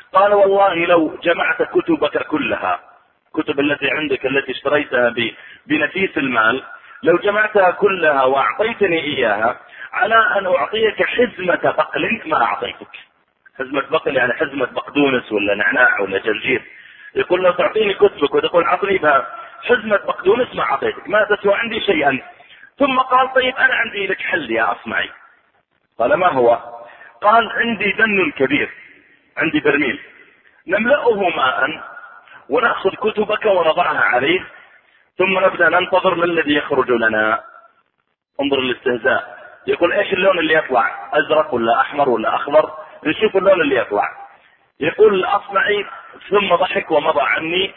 قال والله لو جمعت كتبك كلها، كتب التي عندك التي اشتريتها بنفيس المال، لو جمعتها كلها وأعطيتني إياها على أن أعطيك حزمة بقل ما أعطيتك. حزمة بقل يعني حزمة بقدونس ولا نعناع ولا جرجير. يقول لو تعطيني كتبك وتقول أعطني بها حزمة بقدونس ما أعطيتك، ما تسوى عندي شيئا. ثم قال طيب أنا عندي لك حل يا أصمعي. قال ما هو؟ قال عندي دن كبير، عندي برميل نملأه ماء ونأخذ كتبك ونضعها عليه، ثم نبدأ ننتظر ما الذي يخرج لنا. انظر الاستهزاء. يقول ايش اللون اللي يطلع، ازرق ولا احمر ولا اخضر، نشوف اللون اللي يطلع. يقول الاصمعي ثم ضحك ومضى عني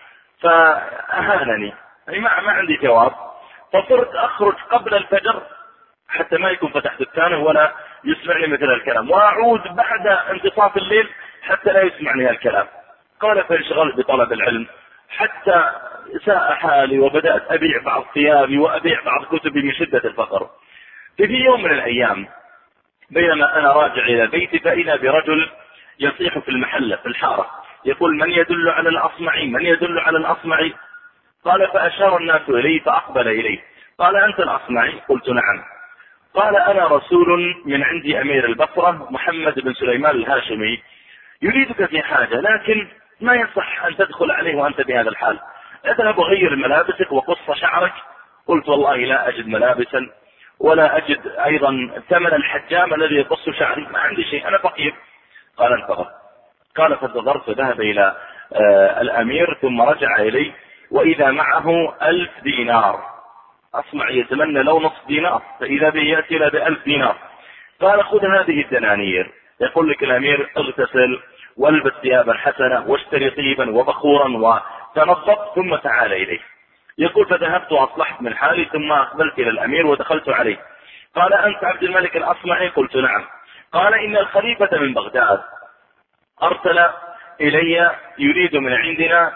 فاهانني، يعني ما, ما عندي جواب. فصرت اخرج قبل الفجر حتى ما يكون فتح دكانه ولا يسمعني مثل الكلام، واعود بعد انتصاف الليل حتى لا يسمعني الكلام. قال فانشغلت بطلب العلم حتى ساء حالي، وبدأت أبيع بعض ثيابي وأبيع بعض كتبي من شدة الفقر. في يوم من الأيام بينما أنا راجع إلى بيتي فإذا برجل يصيح في المحلة في الحارة يقول من يدل على الأصمعي، من يدل على الأصمعي. قال فأشار الناس إليه فأقبل إليه. قال أنت الأصمعي؟ قلت نعم. قال أنا رسول من عند أمير البصرة محمد بن سليمان الهاشمي يريدك في حاجة، لكن ما يصح أن تدخل عليه وأنت بهذا الحال. اذهب وغير ملابسك وقص شعرك. قلت والله لا أجد ملابسا ولا أجد أيضا ثمن الحجام الذي يقص شعري، ما عندي شيء، أنا فقير. قال انتظر. قال فانتظرت، ذهب إلى آه الأمير ثم رجع إلي وإذا معه ألف دينار. أسمع يتمنى لو نصف دينار، فإذا به يأتي له بألف دينار. قال خذ هذه الدنانير، يقول لك الأمير اغتسل والبس ثيابا حسنة واشتري طيبا وبخورا وتنظف ثم تعال إليه. يقول فذهبت وأصلحت من حالي ثم أقبلت إلى الأمير ودخلت عليه. قال أنت عبد الملك الأصمعي؟ قلت نعم. قال إن الخليفة من بغداد أرسل إلي يريد من عندنا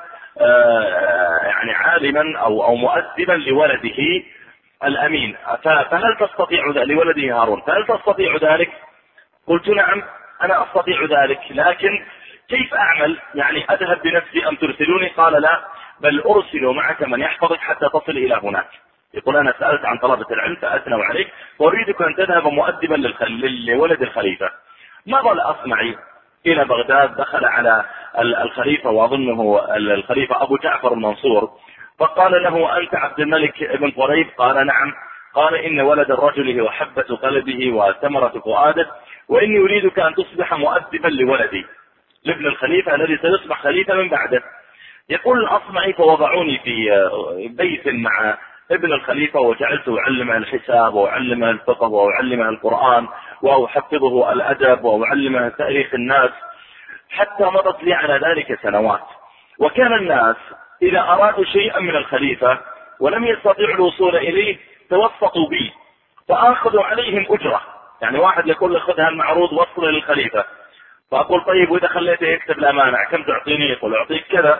آه يعني عالما أو, أو مؤدبا لولده الأمين، فهل تستطيع ذلك لولده هارون، فهل تستطيع ذلك؟ قلت نعم أنا أستطيع ذلك، لكن كيف أعمل؟ يعني أذهب بنفسي أم ترسلوني؟ قال لا، بل أرسل معك من يحفظك حتى تصل إلى هناك. يقول أنا سألت عن طلبة العلم فأثنوا عليك وأريدك أن تذهب مؤدبا لولد الخليفة. مضى الأصمعي إلى بغداد، دخل على الخليفة وأظنه الخليفة أبو جعفر المنصور، فقال له أنت عبد الملك بن قريب؟ قال نعم. قال إن ولد الرجل هو حبة قلبه وثمرة فؤاده، وإني أريدك أن تصبح مؤدبا لولدي لابن الخليفة الذي سيصبح خليفة من بعده. يقول الأصمعي فوضعوني في بيت مع ابن الخليفة وجعلت أعلمه الحساب وأعلمه الفقه وأعلمه القرآن وأحفظه الأدب وأعلمه تاريخ الناس، حتى مضت لي على ذلك سنوات. وكان الناس إذا أرادوا شيئا من الخليفة ولم يستطيعوا الوصول إليه توسطوا بي فأخذوا عليهم أجرة، يعني واحد يقول له خذ هالمعروض وصل للخليفة، فأقول طيب وإذا خليته يكتب الأمانة كم تعطيني؟ يقول أعطيك كذا،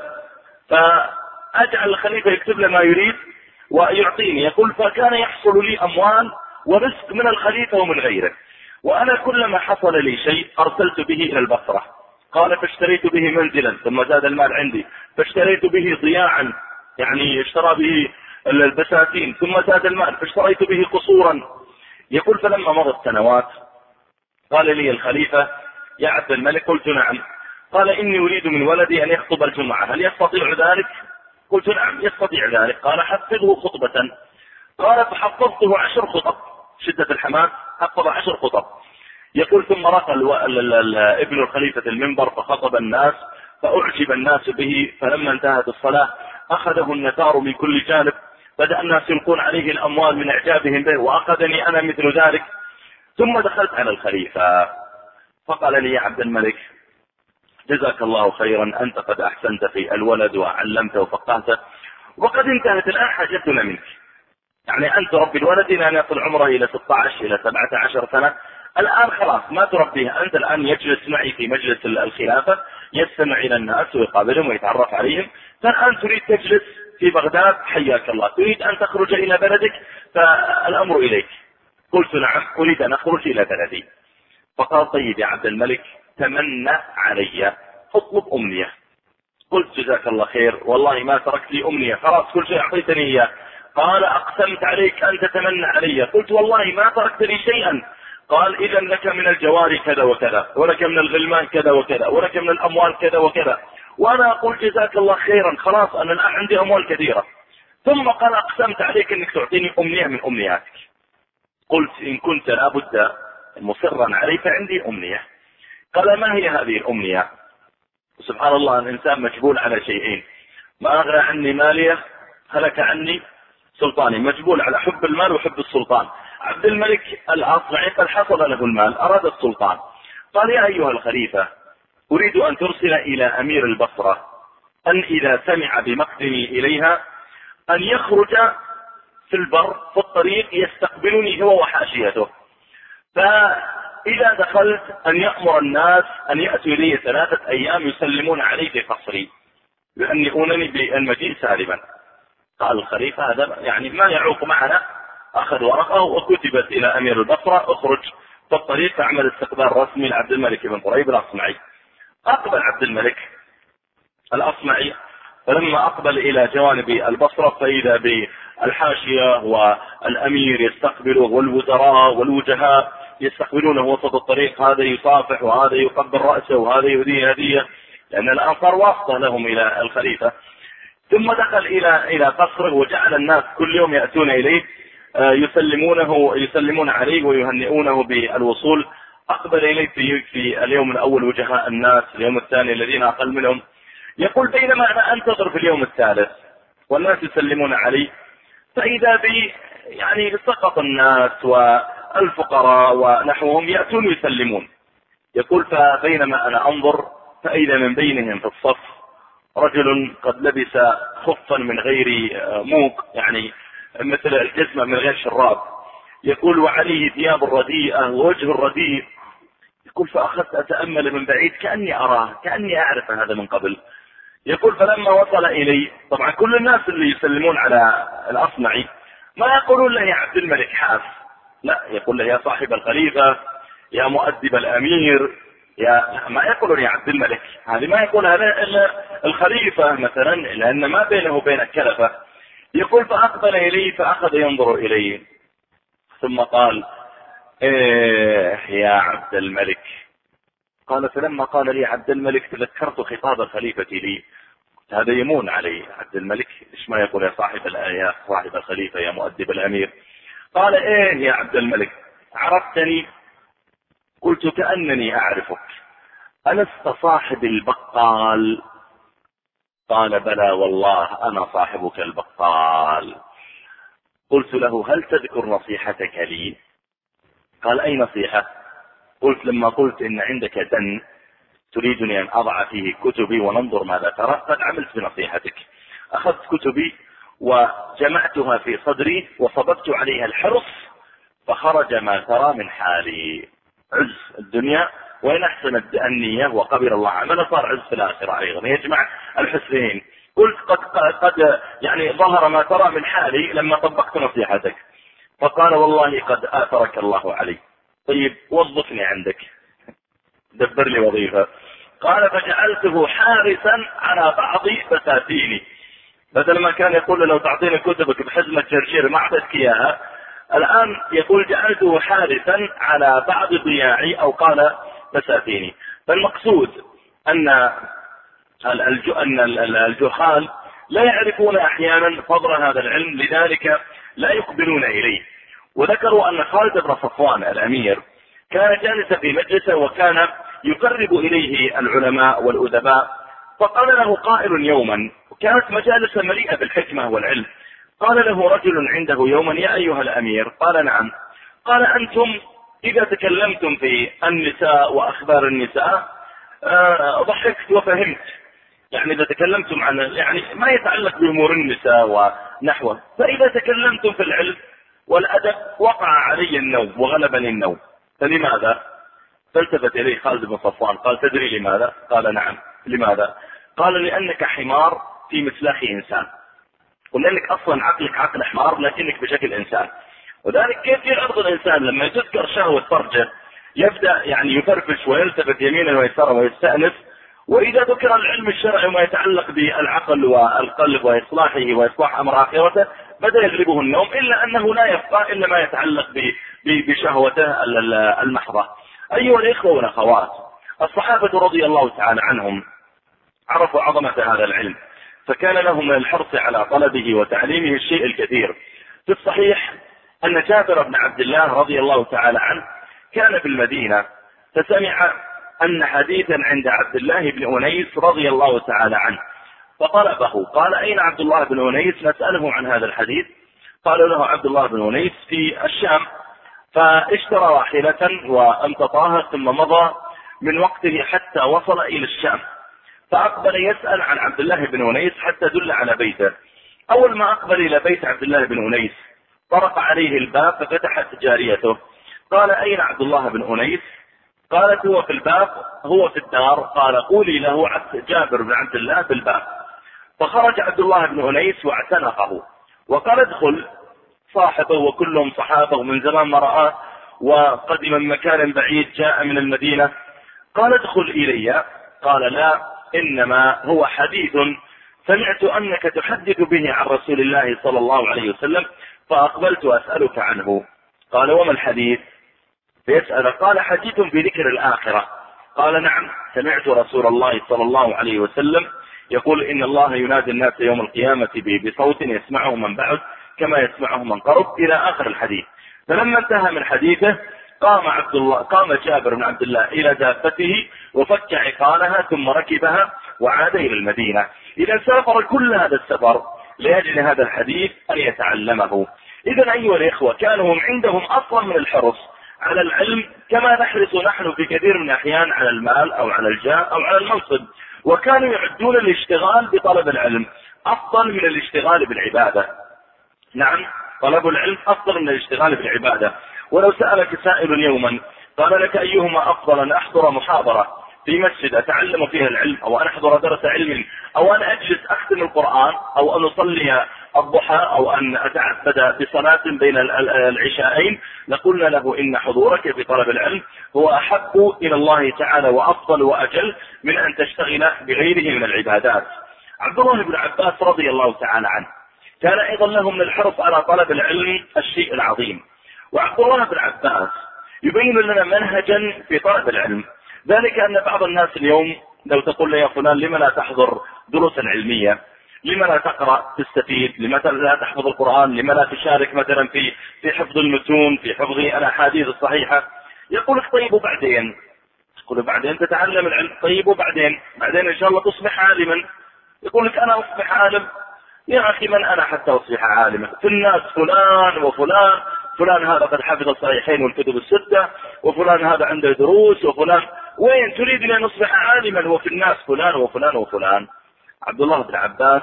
فأجعل الخليفة يكتب له ما يريد ويعطيني. يقول فكان يحصل لي أموال ورزق من الخليفة ومن غيره، وأنا كلما حصل لي شيء أرسلت به إلى البصرة. قال فاشتريت به منزلا ثم زاد المال عندي، فاشتريت به ضياعا يعني اشترى به البساتين ثم زاد المال، فاشتريت به قصورا. يقول فلما مضت سنوات قال لي الخليفة يا عبد الملك؟ قلت نعم. قال إني أريد من ولدي أن يخطب الجمعة، هل يستطيع ذلك؟ قلت نعم يستطيع ذلك. قال حفظه خطبة. قال فحفظته عشر خطب، شدة الحماس حفظ عشر خطب. يقول ثم رقى ابن الخليفة المنبر فخطب الناس فأعجب الناس به، فلما انتهت الصلاة أخذه النثار من كل جانب، بدأ الناس يلقون عليه الأموال من إعجابهم به، وأخذني أنا مثل ذلك. ثم دخلت على الخليفة فقال لي يا عبد الملك جزاك الله خيرا، أنت قد أحسنت في الولد وعلمته وفقهته، وقد انتهت الآن حاجتنا منك، يعني أنت ربي الولد إلى أن يصل عمره إلى ستة عشر إلى سبعة عشر سنة، الآن خلاص ما تربيه، أنت الآن يجلس معي في مجلس الخلافة يستمع إلى الناس ويقابلهم ويتعرف عليهم، فالآن تريد تجلس في بغداد حياك الله، تريد أن تخرج إلى بلدك فالأمر إليك. قلت نعم أريد أن أخرج إلى بلدي. فقال طيب يا عبد الملك تمنى علي. اطلب أمنية. قلت جزاك الله خير، والله ما تركت لي أمنية، خلاص كل شيء أعطيتني إياه. قال أقسمت عليك أن تتمنى علي. قلت والله ما تركت لي شيئا. قال إذا لك من الجواري كذا وكذا، ولك من الغلمان كذا وكذا، ولك من الأموال كذا وكذا. وأنا أقول جزاك الله خيرا، خلاص أنا الآن عندي أموال كثيرة. ثم قال أقسمت عليك أنك تعطيني أمنية من أمنياتك. قلت إن كنت لابد مصرا علي فعندي أمنية. قال ما هي هذه الأمنية؟ سبحان الله، الإنسان مجبول على شيئين: ما أغنى عني مالية، هلك عني سلطاني. مجبول على حب المال وحب السلطان. عبد الملك الأصمعي قد حصل له المال، أراد السلطان. قال يا أيها الخليفة، أريد أن ترسل إلى أمير البصرة أن إذا سمع بمقدمي إليها أن يخرج في البر في الطريق يستقبلني هو وحاشيته، فإذا دخلت أن يأمر الناس أن يأتوا إلي ثلاثة أيام يسلمون علي في قصري يؤنني بالمجيء سالما. قال الخليفة هذا يعني ما يعوق معنا. أخذ ورقه وكتبت إلى أمير البصرة: اخرج في الطريق تعمل استقبال رسمي لعبد الملك بن قريب الأصمعي. أقبل عبد الملك الأصمعي، فلما أقبل إلى جوانب البصرة فإذا بالحاشية والأمير يستقبله والوزراء والوجهاء يستقبلونه وسط الطريق، هذا يصافح وهذا يقبل رأسه وهذا يهديه هدية، لأن الأنصار واسطة لهم إلى الخليفة. ثم دخل إلى إلى قصره وجعل الناس كل يوم يأتون إليه يسلمونه يسلمون عليه ويهنئونه بالوصول. أقبل إليه في, في اليوم الأول وجهاء الناس، اليوم الثاني الذين أقل منهم. يقول بينما أنا أنتظر في اليوم الثالث والناس يسلمون علي، فإذا بي يعني سقط الناس والفقراء ونحوهم يأتون يسلمون. يقول فبينما أنا أنظر فإذا من بينهم في الصف رجل قد لبس خفا من غير موق، يعني مثل الجزمة من غير شراب. يقول وعليه ثياب رديئة ووجه رديء. يقول فأخذت أتأمل من بعيد كأني أراه، كأني أعرف هذا من قبل. يقول فلما وصل إلي، طبعا كل الناس اللي يسلمون على الأصمعي ما يقولون له يا عبد الملك حاف، لا، يقول له يا صاحب الخليفة، يا مؤدب الأمير، يا ما يقولون يا عبد الملك. هذه ما يقولها إلا الخليفة مثلا، لأن ما بينه وبين الكلفة. يقول فأقبل إلي فأخذ ينظر إلي ثم قال إيه يا عبد الملك. قال فلما قال لي عبد الملك تذكرت خطاب الخليفة لي، هذا يمون علي عبد الملك، إيش ما يقول يا صاحب يا صاحب الخليفة يا مؤدب الأمير. قال إيه يا عبد الملك، عرفتني؟ قلت كأنني أعرفك، ألست صاحب البقال؟ قال بلى والله أنا صاحبك البقال. قلت له هل تذكر نصيحتك لي؟ قال أي نصيحة؟ قلت لما قلت إن عندك دن تريدني أن أضع فيه كتبي وننظر ماذا ترى، قد عملت بنصيحتك. أخذت كتبي وجمعتها في صدري وصببت عليها الحرص فخرج ما ترى من حالي. عز الدنيا وإن أحسن النية وقبل الله عمله صار عز في الآخرة أيضا، يجمع الحسنين. قلت قد, قد يعني ظهر ما ترى من حالي لما طبقت نصيحتك. فقال والله قد آثرك الله علي. طيب وظفني عندك، دبر لي وظيفة. قال فجعلته حارسا على بعض بساتيني، بدل ما كان يقول لو تعطيني كتبك بحزمة جرجير ما أعطيتك إياها، الآن يقول جعلته حارسا على بعض ضياعي أو قال بساتيني. فالمقصود أن أن الجهال لا يعرفون أحيانا فضل هذا العلم، لذلك لا يقبلون إليه. وذكروا أن خالد بن صفوان الأمير كان جالسا في مجلسه وكان يقرب إليه العلماء والأدباء، فقال له قائل يوما، وكانت مجالس مليئة بالحكمة والعلم، قال له رجل عنده يوما يا أيها الأمير. قال نعم. قال أنتم إذا تكلمتم في النساء وأخبار النساء أه ضحكت وفهمت، يعني إذا تكلمتم عن يعني ما يتعلق بأمور النساء ونحوه، فإذا تكلمتم في العلم والأدب وقع علي النوم وغلبني النوم، فلماذا؟ فالتفت إليه خالد بن صفوان قال تدري لماذا؟ قال نعم. لماذا؟ قال لأنك حمار في مسلاخ إنسان، ولأنك أصلا عقلك عقل حمار لكنك بشكل إنسان. وذلك كيف يعرض الإنسان لما تذكر شهوة فرجه يبدأ يعني يفرفش ويلتفت يمينا ويسارا ويستأنس، وإذا ذكر العلم الشرعي وما يتعلق بالعقل والقلب وإصلاحه وإصلاح أمر آخرته بدأ يغلبه النوم، إلا أنه لا يبقى إلا ما يتعلق بشهوته المحضة. أيها الإخوة والأخوات، الصحابة رضي الله تعالى عنهم عرفوا عظمة هذا العلم، فكان لهم من الحرص على طلبه وتعليمه الشيء الكثير. في الصحيح أن جابر بن عبد الله رضي الله تعالى عنه كان في المدينة، فسمع أن حديثا عند عبد الله بن أنيس رضي الله تعالى عنه، فطلبه، قال: أين عبد الله بن أنيس؟ نسأله عن هذا الحديث. قال له: عبد الله بن أنيس في الشام. فاشترى راحلة وامتطاها ثم مضى من وقته حتى وصل إلى الشام، فأقبل يسأل عن عبد الله بن أنيس حتى دل على بيته. أول ما أقبل إلى بيت عبد الله بن أنيس طرق عليه الباب ففتحت جاريته، قال: أين عبد الله بن أنيس؟ قالت: هو في الباب، هو في الدار. قال: قولي له جابر بن عبد الله في الباب. فخرج عبد الله بن أنيس واعتنقه وقال: ادخل. صاحبه وكلهم صحابه ومن زمان ما رآه وقدم من مكان بعيد جاء من المدينة. قال: ادخل إلي. قال: لا، إنما هو حديث سمعت أنك تحدث به عن رسول الله صلى الله عليه وسلم فأقبلت أسألك عنه. قال: وما الحديث؟ فيسأل. قال: حديث في ذكر الآخرة. قال: نعم، سمعت رسول الله صلى الله عليه وسلم يقول: إن الله ينادي الناس يوم القيامة بصوت يسمعه من بعد كما يسمعه من قرب، إلى آخر الحديث. فلما انتهى من حديثه قام عبد الله قام جابر بن عبد الله إلى دابته وفك عقالها ثم ركبها وعاد إلى المدينة. إذا سافر كل هذا السفر لأجل هذا الحديث أن يتعلمه. إذا أيها الإخوة، كانوا هم عندهم أصلا من الحرص على العلم كما نحرص نحن في كثير من الأحيان على المال أو على الجاه أو على المنصب، وكانوا يعدون الاشتغال بطلب العلم أفضل من الاشتغال بالعبادة. نعم، طلب العلم أفضل من الاشتغال بالعبادة. ولو سألك سائل يوما قال لك: أيهما أفضل، أن أحضر محاضرة في مسجد أتعلم فيها العلم، أو أن أحضر درس علم، أو أن أجلس أختم القرآن، أو أن أصلي الضحى، أو أن أتعبد بصلاة بين العشاءين، لقلنا له: إن حضورك في طلب العلم هو أحب إلى الله تعالى وأفضل وأجل من أن تشتغل بغيره من العبادات. عبد الله بن عباس رضي الله تعالى عنه كان أيضا له من الحرص على طلب العلم الشيء العظيم. وعبد الله بن عباس يبين لنا منهجا في طلب العلم، ذلك أن بعض الناس اليوم لو تقول لي: يا فلان، لما لا تحضر دروسا علمية؟ لما لا تقرأ تستفيد؟ لما لا تحفظ القرآن؟ لما لا تشارك مثلا في في حفظ المتون، في حفظ الأحاديث الصحيحة؟ يقول لك: طيب وبعدين؟ تقول: بعدين تتعلم العلم. طيب وبعدين؟ بعدين إن شاء الله تصبح عالما. يقول لك: أنا أصبح عالم؟ يا أخي، من أنا حتى أصبح عالما؟ في الناس فلان وفلان، فلان هذا قد حفظ الصحيحين والكتب الستة، وفلان هذا عنده دروس، وفلان. وين تريد أن نصبح عالما وفي الناس فلان وفلان وفلان؟ عبد الله بن عباس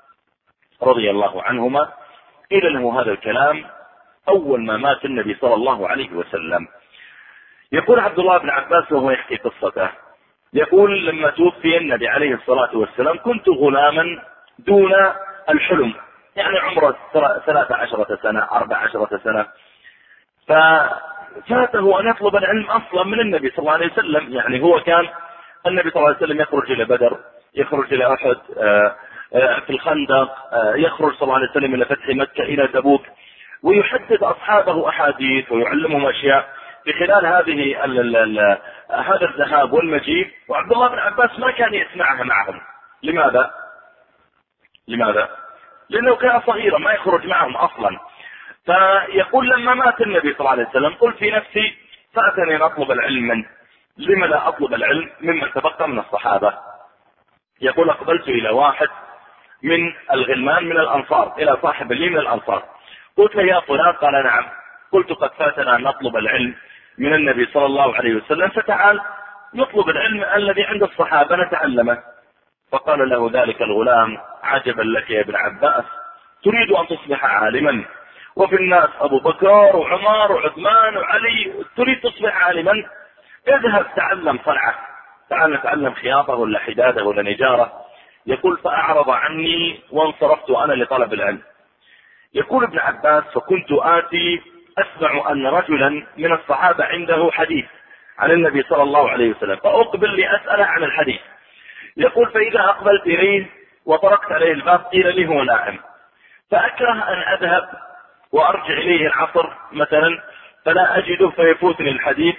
رضي الله عنهما قيل له هذا الكلام أول ما مات النبي صلى الله عليه وسلم. يقول عبد الله بن عباس وهو يحكي قصته، يقول: لما توفي النبي عليه الصلاة والسلام كنت غلاما دون الحلم، يعني عمره ثلاث عشرة سنة أربع عشرة سنة، ففاته أن يطلب العلم أصلا من النبي صلى الله عليه وسلم. يعني هو كان النبي صلى الله عليه وسلم يخرج إلى بدر، يخرج إلى أحد، في الخندق، يخرج صلى الله عليه وسلم إلى فتح مكة، إلى تبوك، ويحدث أصحابه أحاديث ويعلمهم أشياء في خلال هذه هذا الذهاب والمجيء. وعبد الله بن عباس ما كان يسمعها معهم. لماذا؟ لماذا؟ لأنه كان صغيرا ما يخرج معهم أصلا. فيقول: لما مات النبي صلى الله عليه وسلم قلت في نفسي: فأتني أن أطلب العلم منه، لما لا أطلب العلم ممن تبقى من الصحابة؟ يقول: أقبلت إلى واحد من الغلمان من الأنصار، إلى صاحب لي من الأنصار، قلت له: يا فلان. قال: نعم. قلت: قد فاتنا أن نطلب العلم من النبي صلى الله عليه وسلم، فتعال نطلب العلم الذي عند الصحابة نتعلمه. فقال له ذلك الغلام: عجبا لك يا ابن عباس، تريد أن تصبح عالما وفي الناس أبو بكر وعمر وعثمان وعلي، تريد تصبح عالما؟ اذهب تعلم صنعة، تعال نتعلم خياطة ولا حدادة ولا نجارة. يقول: فأعرض عني وانصرفت أنا لطلب العلم. يقول ابن عباس: فكنت آتي أسمع أن رجلا من الصحابة عنده حديث عن النبي صلى الله عليه وسلم، فأقبل لأسأل عن الحديث، يقول فإذا أقبلت إليه وطرقت عليه الباب قيل لي هو نائم، فأكره أن أذهب وأرجع إليه العصر مثلا فلا أجده فيفوتني الحديث،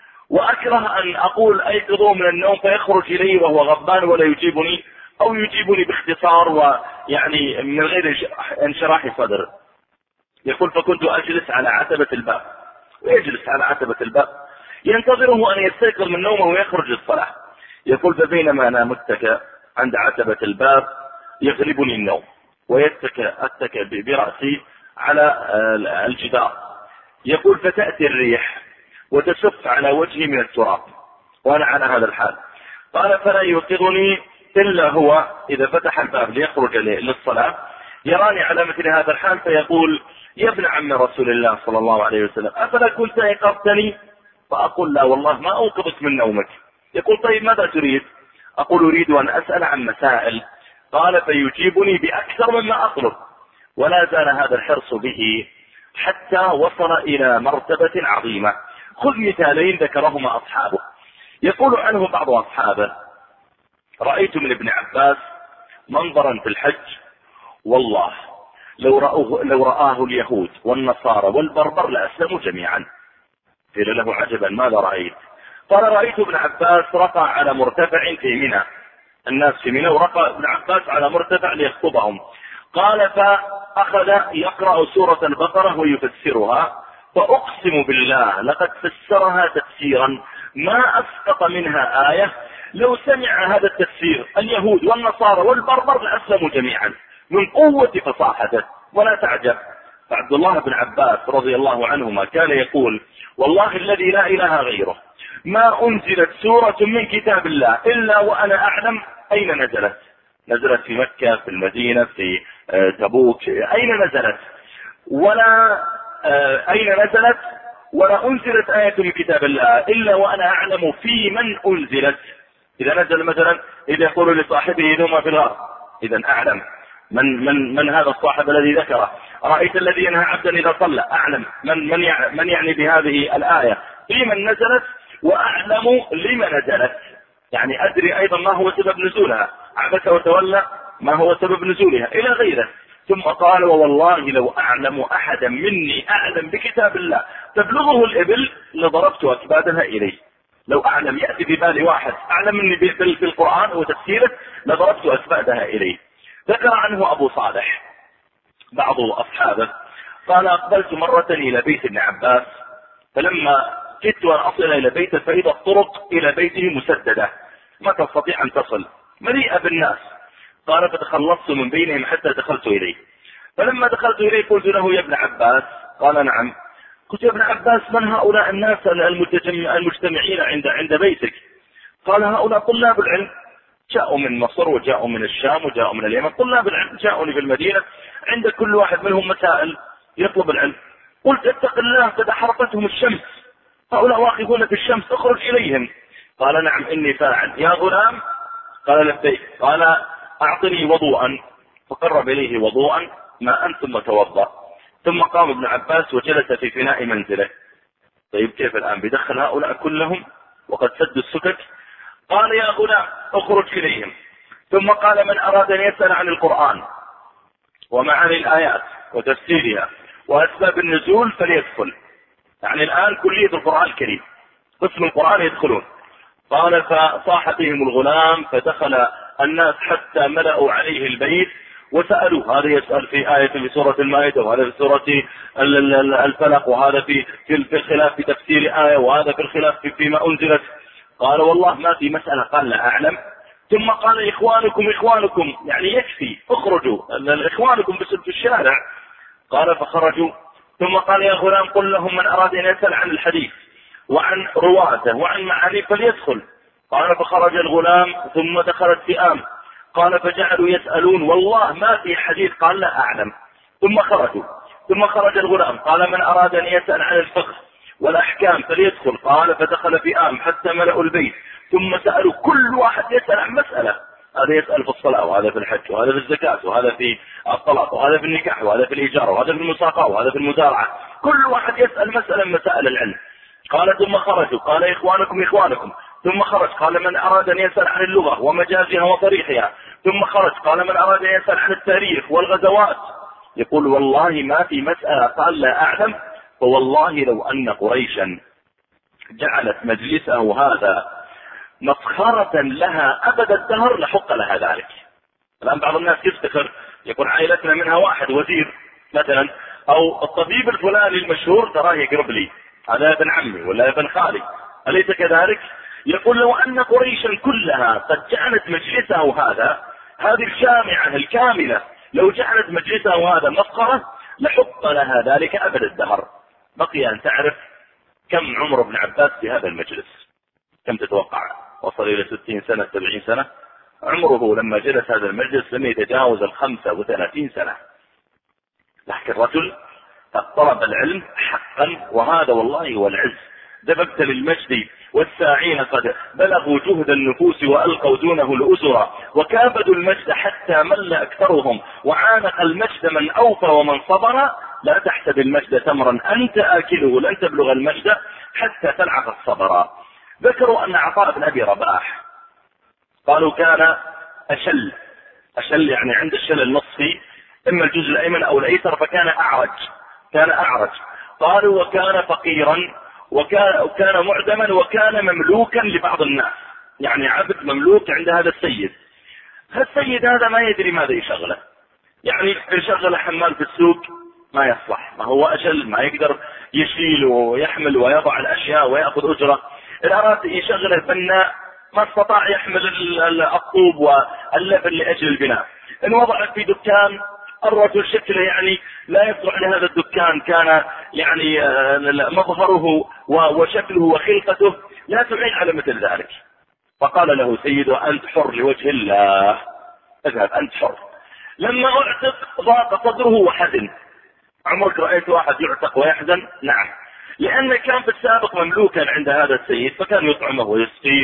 وأكره أن أقول أيقظوا من النوم فيخرج إلي وهو غضبان ولا يجيبني، أو يجيبني باختصار ويعني من غير انشراح صدر. يقول فكنت أجلس على عتبة الباب، ويجلس على عتبة الباب ينتظره أن يستيقظ من نومه ويخرج للصلاة. يقول فبينما أنا متكئ عند عتبة الباب يغلبني النوم، ويتكئ أتكئ برأسي على الجدار. يقول فتأتي الريح وتسف على وجهي من التراب وأنا على هذا الحال. قال فلا يوقظني إلا هو إذا فتح الباب ليخرج للصلاة يراني على مثل هذا الحال فيقول يا ابن عم رسول الله صلى الله عليه وسلم أفلا كنت أيقظتني؟ فأقول لا والله ما أوقظك من نومك. يقول طيب ماذا تريد؟ أقول أريد أن أسأل عن مسائل. قال فيجيبني بأكثر مما أطلب، ولا زال هذا الحرص به حتى وصل إلى مرتبة عظيمة. خذ مثالين ذكرهما أصحابه. يقول عنه بعض أصحابه رأيت من ابن عباس منظرا في الحج والله لو رأوه لو رآه اليهود والنصارى والبربر لأسلموا جميعا. قيل له عجبا ماذا رأيت؟ قال رأيت ابن عباس رقى على مرتفع في منى، الناس في منى ورقى ابن عباس على مرتفع ليخطبهم. قال فأخذ يقرأ سورة البقرة ويفسرها، فأقسم بالله لقد فسرها تفسيرا ما أسقط منها آية، لو سمع هذا التفسير اليهود والنصارى والبربر لأسلموا جميعا من قوة فصاحته. ولا تعجب، فعبد الله بن عباس رضي الله عنهما كان يقول والله الذي لا إله غيره ما أنزلت سورة من كتاب الله إلا وأنا أعلم أين نزلت. نزلت في مكة، في المدينة، في تبوك، أين نزلت؟ ولا أين نزلت ولا أنزلت آية من كتاب الله إلا وأنا أعلم في من أنزلت. إذا نزل مثلا إذا يقول لصاحبه نوم في الغار إذا أعلم من من من هذا الصاحب الذي ذكره. رأيت الذي ينهى عبدا إذا صلى أعلم من من يعني, من يعني بهذه الآية في من نزلت وأعلم لما نزلت، يعني أدري أيضا ما هو سبب نزولها، عبس وتولى ما هو سبب نزولها إلى غيره. ثم قال ووالله لو أعلم أحدا مني أعلم بكتاب الله تبلغه الإبل لضربت أكبادها إليه. لو أعلم يأتي ببالي واحد أعلم مني في القرآن وتفسيره لضربت أكبادها إليه. ذكر عنه أبو صالح بعض أصحابه قال أقبلت مرة إلى بيت ابن عباس فلما جئت أن أصل إلى بيته فإذا الطرق إلى بيته مسددة ما تستطيع أن تصل مليئة بالناس. قال فتخلصت من بينهم حتى دخلت إليه، فلما دخلت إليه قلت له يا ابن عباس؟ قال نعم. قلت يا ابن عباس من هؤلاء الناس المجتمعين عند عند بيتك؟ قال هؤلاء طلاب العلم جاءوا من مصر وجاءوا من الشام وجاءوا من اليمن، طلاب العلم جاءوني في المدينة عند كل واحد منهم مسائل يطلب العلم. قلت اتق الله قد أحرقتهم الشمس، هؤلاء واقفون في الشمس اخرج إليهم. قال نعم إني فاعل. يا غلام؟ قال لبيك. قال أعطني وضوءا، فقرب إليه وضوءا ماء ثم توضأ، ثم قام ابن عباس وجلس في فناء منزله. طيب كيف الآن بيدخل هؤلاء كلهم وقد سدوا السكك؟ قال يا غلام اخرج إليهم. ثم قال من أراد أن يسأل عن القرآن ومعاني الآيات وتفسيرها وأسباب النزول فليدخل. يعني الآن كلية القرآن الكريم قسم القرآن يدخلون. قال فصاح بهم الغلام فدخل الناس حتى ملأوا عليه البيت وسألوا، هذا يسأل في آية في سورة المائدة وهذا في سورة الفلق وهذا في في الخلاف في تفسير آية وهذا في الخلاف في فيما أنزلت. قال والله ما في مسألة. قال لا أعلم. ثم قال إخوانكم إخوانكم يعني يكفي اخرجوا إخوانكم بس في الشارع. قال فخرجوا. ثم قال يا غلام قل لهم من أراد أن يسأل عن الحديث وعن رواته وعن معانيه فليدخل. قال فخرج الغلام ثم دخلت فئام. قال فجعلوا يسألون والله ما في حديث. قال لا أعلم. ثم خرجوا. ثم خرج الغلام قال من أراد أن يسأل عن الفقه والأحكام فليدخل. قال فدخل فئام حتى ملأوا البيت ثم سألوا كل واحد يسأل عن مسألة، هذا يسأل في الصلاة وهذا في الحج وهذا في الزكاة وهذا في الطلاق وهذا في النكاح وهذا في الإيجار وهذا في المساقة وهذا في المزارعة، كل واحد يسأل مسألة مسائل العلم. قال ثم خرجوا. قال إخوانكم إخوانكم. ثم خرج قال من أراد أن يسأل عن اللغة ومجازها وطريقها، ثم خرج قال من أراد أن يسأل عن التاريخ والغزوات. يقول والله ما في مسألة قال لا أعلم، فوالله لو أن قريشا جعلت مجلسه هذا مسخرة لها أبد الدهر لحق لها ذلك. الآن بعض الناس يفتخر يقول عائلتنا منها واحد وزير مثلا، أو الطبيب الفلاني المشهور تراه يقرب لي، هذا ابن عمي ولا ابن خالي، أليس كذلك؟ يقول لو أن قريشا كلها قد جعلت مجلسه هذا، هذه الجامعة الكاملة لو جعلت مجلسه هذا مسخرة لحق لها ذلك أبد الدهر. بقي أن تعرف كم عمر ابن عباس في هذا المجلس، كم تتوقع؟ وصل إلى ستين سنة سبعين سنة. عمره لما جلس هذا المجلس لم يتجاوز الخمسة وثلاثين سنة، لكن الرجل طلب العلم حقا، وهذا والله هو العز. دفقت للمجد والساعين قد بلغوا جهد النفوس وألقوا دونه الأسرى، وكابدوا المجد حتى مل أكثرهم، وعانق المجد من أوفى ومن صبر. لا تحسب المجد تمرا أنت آكله، لن تبلغ المجد حتى تلعق الصبر. ذكروا أن عطاء بن أبي رباح قالوا كان أشل، أشل يعني عند الشل النصفي إما الجزء الأيمن أو الأيسر، فكان أعرج، كان أعرج. قالوا وكان فقيرا وكان, وكان معدما، وكان مملوكا لبعض الناس، يعني عبد مملوك عند هذا السيد. السيد هذا ما يدري ماذا يشغله، يعني يشغل حمال في السوق ما يصلح، ما هو أجل ما يقدر يشيل ويحمل ويضع الأشياء ويأخذ أجرة. إن أراد يشغله بناء ما استطاع يحمل الطوب واللبن لأجل البناء. إن وضع في دكان الرجل شكله يعني لا يصلح لهذا الدكان، كان يعني مظهره وشكله وخلقته لا تعين على مثل ذلك. فقال له سيده أنت حر لوجه الله، اذهب أنت حر. لما اعتق ضاق صدره وحزن. عمرك رأيت واحد يعتق ويحزن؟ نعم، لأن كان في السابق مملوكا عند هذا السيد، فكان يطعمه ويسقيه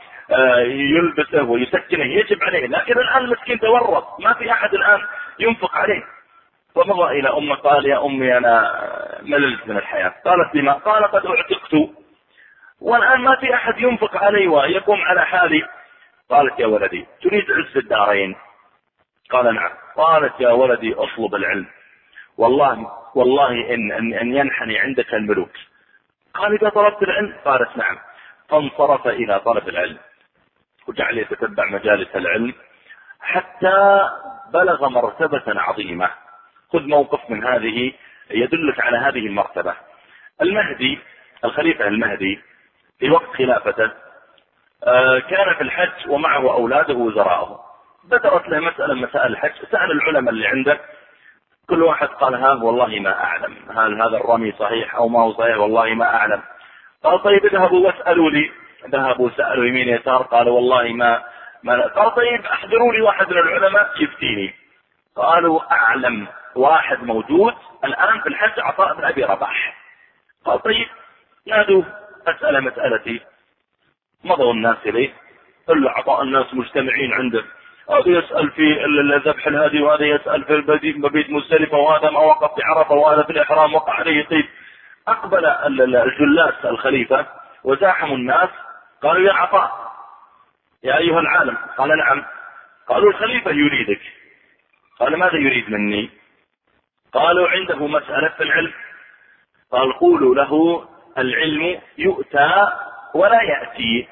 ويلبسه ويسكنه، يجب عليه. لكن الآن مسكين تورط، ما في أحد الآن ينفق عليه. فمضى إلى أمه قال يا أمي أنا مللت من الحياة. قالت لما؟ قال قد اعتقت والآن ما في أحد ينفق علي ويقوم على حالي. قالت يا ولدي تريد عز الدارين؟ قال نعم. قالت يا ولدي اطلب العلم، والله والله إن, إن, إن ينحني عندك الملوك. قال إذا طلبت العلم؟ قالت نعم. فانصرف إلى طلب العلم وجعل يتتبع مجالس العلم حتى بلغ مرتبة عظيمة. خذ موقف من هذه يدلك على هذه المرتبة. المهدي الخليفة المهدي في وقت خلافته كان في الحج ومعه أولاده وزراءه. بدرت له مسألة مسائل الحج، سأل العلماء اللي عنده، كل واحد قال ها والله ما أعلم، هل هذا الرمي صحيح أو ما هو صحيح؟ والله ما أعلم. قال طيب اذهبوا واسألوا لي. ذهبوا سألوا يمين يسار، قالوا والله ما, ما قال طيب احضروا لي واحد من العلماء يفتيني. قالوا أعلم واحد موجود الآن في الحج عطاء بن أبي رباح. قال طيب نادوا أسأل مسألتي. مضوا الناس إليه، قال له عطاء الناس مجتمعين عنده، هذا يسأل في الذبح الهادي، وهذا يسأل في مبيت مزدلفة، وهذا ما وقف في عرفة، وهذا في الإحرام وقع عليه طيب. أقبل الجلاس الخليفة وزاحموا الناس، قالوا يا عطاء يا أيها العالم. قال نعم. قالوا الخليفة يريدك. قال ماذا يريد مني؟ قالوا عنده مسألة في العلم. قال قولوا له العلم يؤتى ولا يأتي.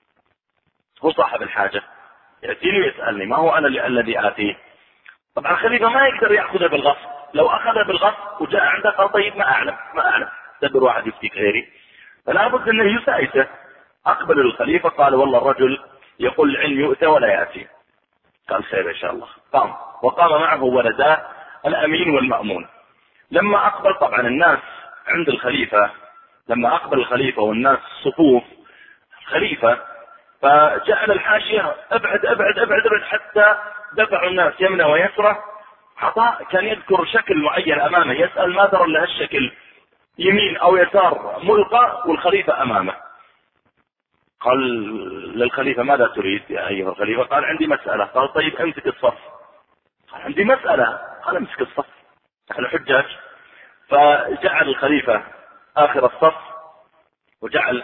هو صاحب الحاجة، يأتيني ويسألني، ما هو أنا الذي آتيه. طبعا الخليفة ما يقدر يأخذها بالغصب، لو أخذها بالغصب وجاء عنده قال طيب ما أعلم ما أعلم تدر واحد يفتيك غيري، فلا بد أنه يسايسه. أقبل الخليفة قال والله الرجل يقول العلم يؤتى ولا يأتي. قال خير إن شاء الله. قام وقام معه ولداه الأمين والمأمون. لما أقبل طبعا الناس عند الخليفة، لما أقبل الخليفة والناس صفوف الخليفة، فجعل الحاشية ابعد ابعد ابعد ابعد حتى دفعوا الناس يمنى ويسرى. عطاء كان يذكر شكل معين أمامه، يسأل ما ترى له الشكل يمين أو يسار ملقى والخليفة أمامه. قال للخليفة ماذا تريد يا أيها الخليفة؟ قال عندي مسألة. قال طيب امسك الصف. قال عندي مسألة. قال امسك الصف، نحن حجاج. فجعل الخليفة آخر الصف، وجعل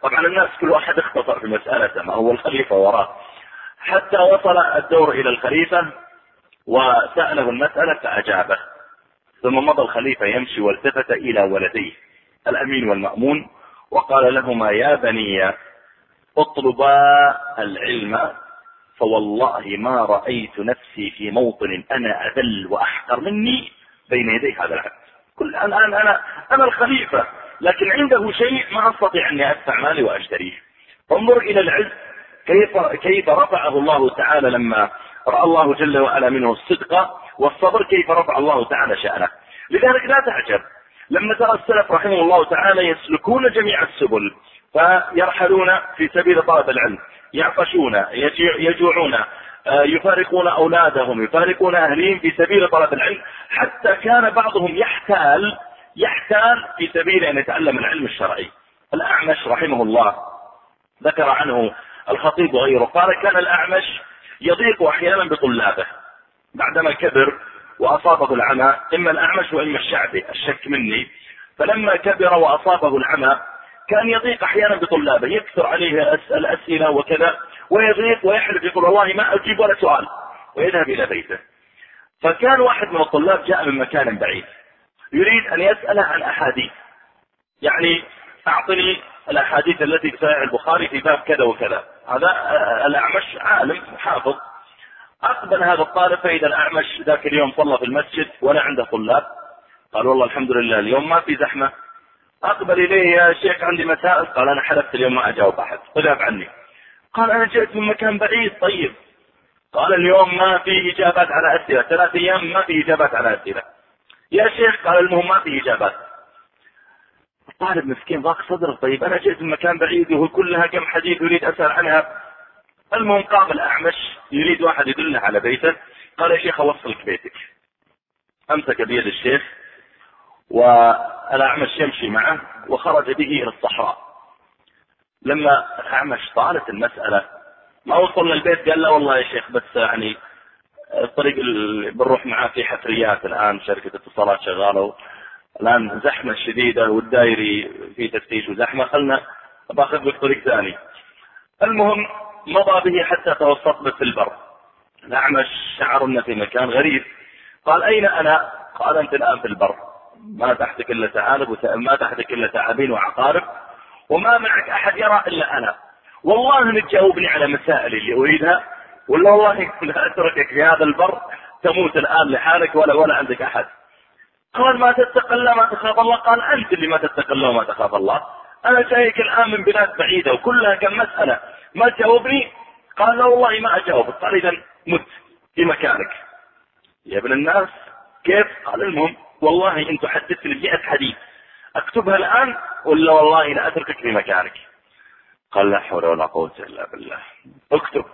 طبعا الناس كل واحد اختصر في مسألته، ما هو الخليفة وراه، حتى وصل الدور إلى الخليفة وسأله المسألة فأجابه. ثم مضى الخليفة يمشي والتفت إلى ولديه الأمين والمأمون وقال لهما: يا بني اطلبا العلم، فوالله ما رأيت نفسي في موطن أنا أذل وأحقر مني بين يدي هذا العبد. كل الآن أنا أنا الخليفة، لكن عنده شيء ما أستطيع أني أدفع مالي وأشتريه. انظر إلى العز كيف كيف رفعه الله تعالى لما رأى الله جل وعلا منه الصدق والصبر، كيف رفع الله تعالى شأنه. لذلك لا تعجب لما ترى السلف رحمه الله تعالى يسلكون جميع السبل، فيرحلون في سبيل طلب العلم، يعطشون، يجوعون، يفارقون أولادهم، يفارقون أهلهم في سبيل طلب العلم، حتى كان بعضهم يحتال يحتال في سبيل أن يتعلم العلم الشرعي. الأعمش رحمه الله ذكر عنه الخطيب وغيره، قال: كان الأعمش يضيق أحيانا بطلابه بعدما كبر وأصابه العمى، إما الأعمش وإما الشعبي، الشك مني. فلما كبر وأصابه العمى كان يضيق أحيانا بطلابه، يكثر عليه الأسئلة وكذا، ويضيق ويحلف يقول: والله ما أجيب ولا سؤال، ويذهب إلى بيته. فكان واحد من الطلاب جاء من مكان بعيد يريد أن يسأله عن أحاديث، يعني أعطني الأحاديث التي في صحيح البخاري في باب كذا وكذا. هذا الأعمش عالم حافظ. أقبل هذا الطالب، فإذا الأعمش ذاك اليوم صلى في المسجد ولا عنده طلاب، قال: والله الحمد لله اليوم ما في زحمة. أقبل إليه: يا شيخ عندي مسائل. قال: أنا حلفت اليوم ما أجاوب أحد، اذهب عني. قال: أنا جئت من مكان بعيد. طيب. قال: اليوم ما في إجابات على أسئلة، ثلاث أيام ما في إجابات على أسئلة. يا شيخ، قال: المهم ما في إجابات. الطالب مسكين ضاق صدره: طيب أنا جئت من مكان بعيد وهو كلها كم حديث يريد أسأل عنها. المهم قام الأعمش يريد واحد يدله على بيته. قال: يا شيخ أوصلك بيتك. أمسك بيد الشيخ والأعمش يمشي معه وخرج به إلى الصحراء. لما الأعمش طالت المسألة ما وصلنا البيت قال: لا والله يا شيخ، بس يعني الطريق اللي بنروح معاه في حفريات الآن، شركة اتصالات شغالة الآن زحمة شديدة والدائري في تفتيش وزحمة، خلنا باخذ لك طريق ثاني. المهم مضى به حتى توسط به في البر. الأعمش شعر أنه في مكان غريب. قال: أين أنا؟ قال: أنت الآن في البر، ما تحتك إلا ثعالب وما تحتك إلا ثعابين وعقارب، وما معك أحد يرى إلا أنا. والله إنك تجاوبني على مسائل اللي أريدها، ولا والله لا أتركك في هذا البر تموت الآن لحالك ولا ولا عندك أحد. قال: ما تتقى الله ما تخاف الله. قال: أنت اللي ما تتقى الله وما تخاف الله. أنا جايك الآن من بلاد بعيدة وكلها كم مسألة، ما تجاوبني؟ قال: لا والله ما أجاوبك. قال: إذا مت في مكانك. يا ابن الناس كيف؟ قال: المهم والله إن تحدثت لي مئة حديث أكتبها الآن ولا والله لا أتركك في مكانك. قال: لا حول ولا قوة إلا بالله. اكتب.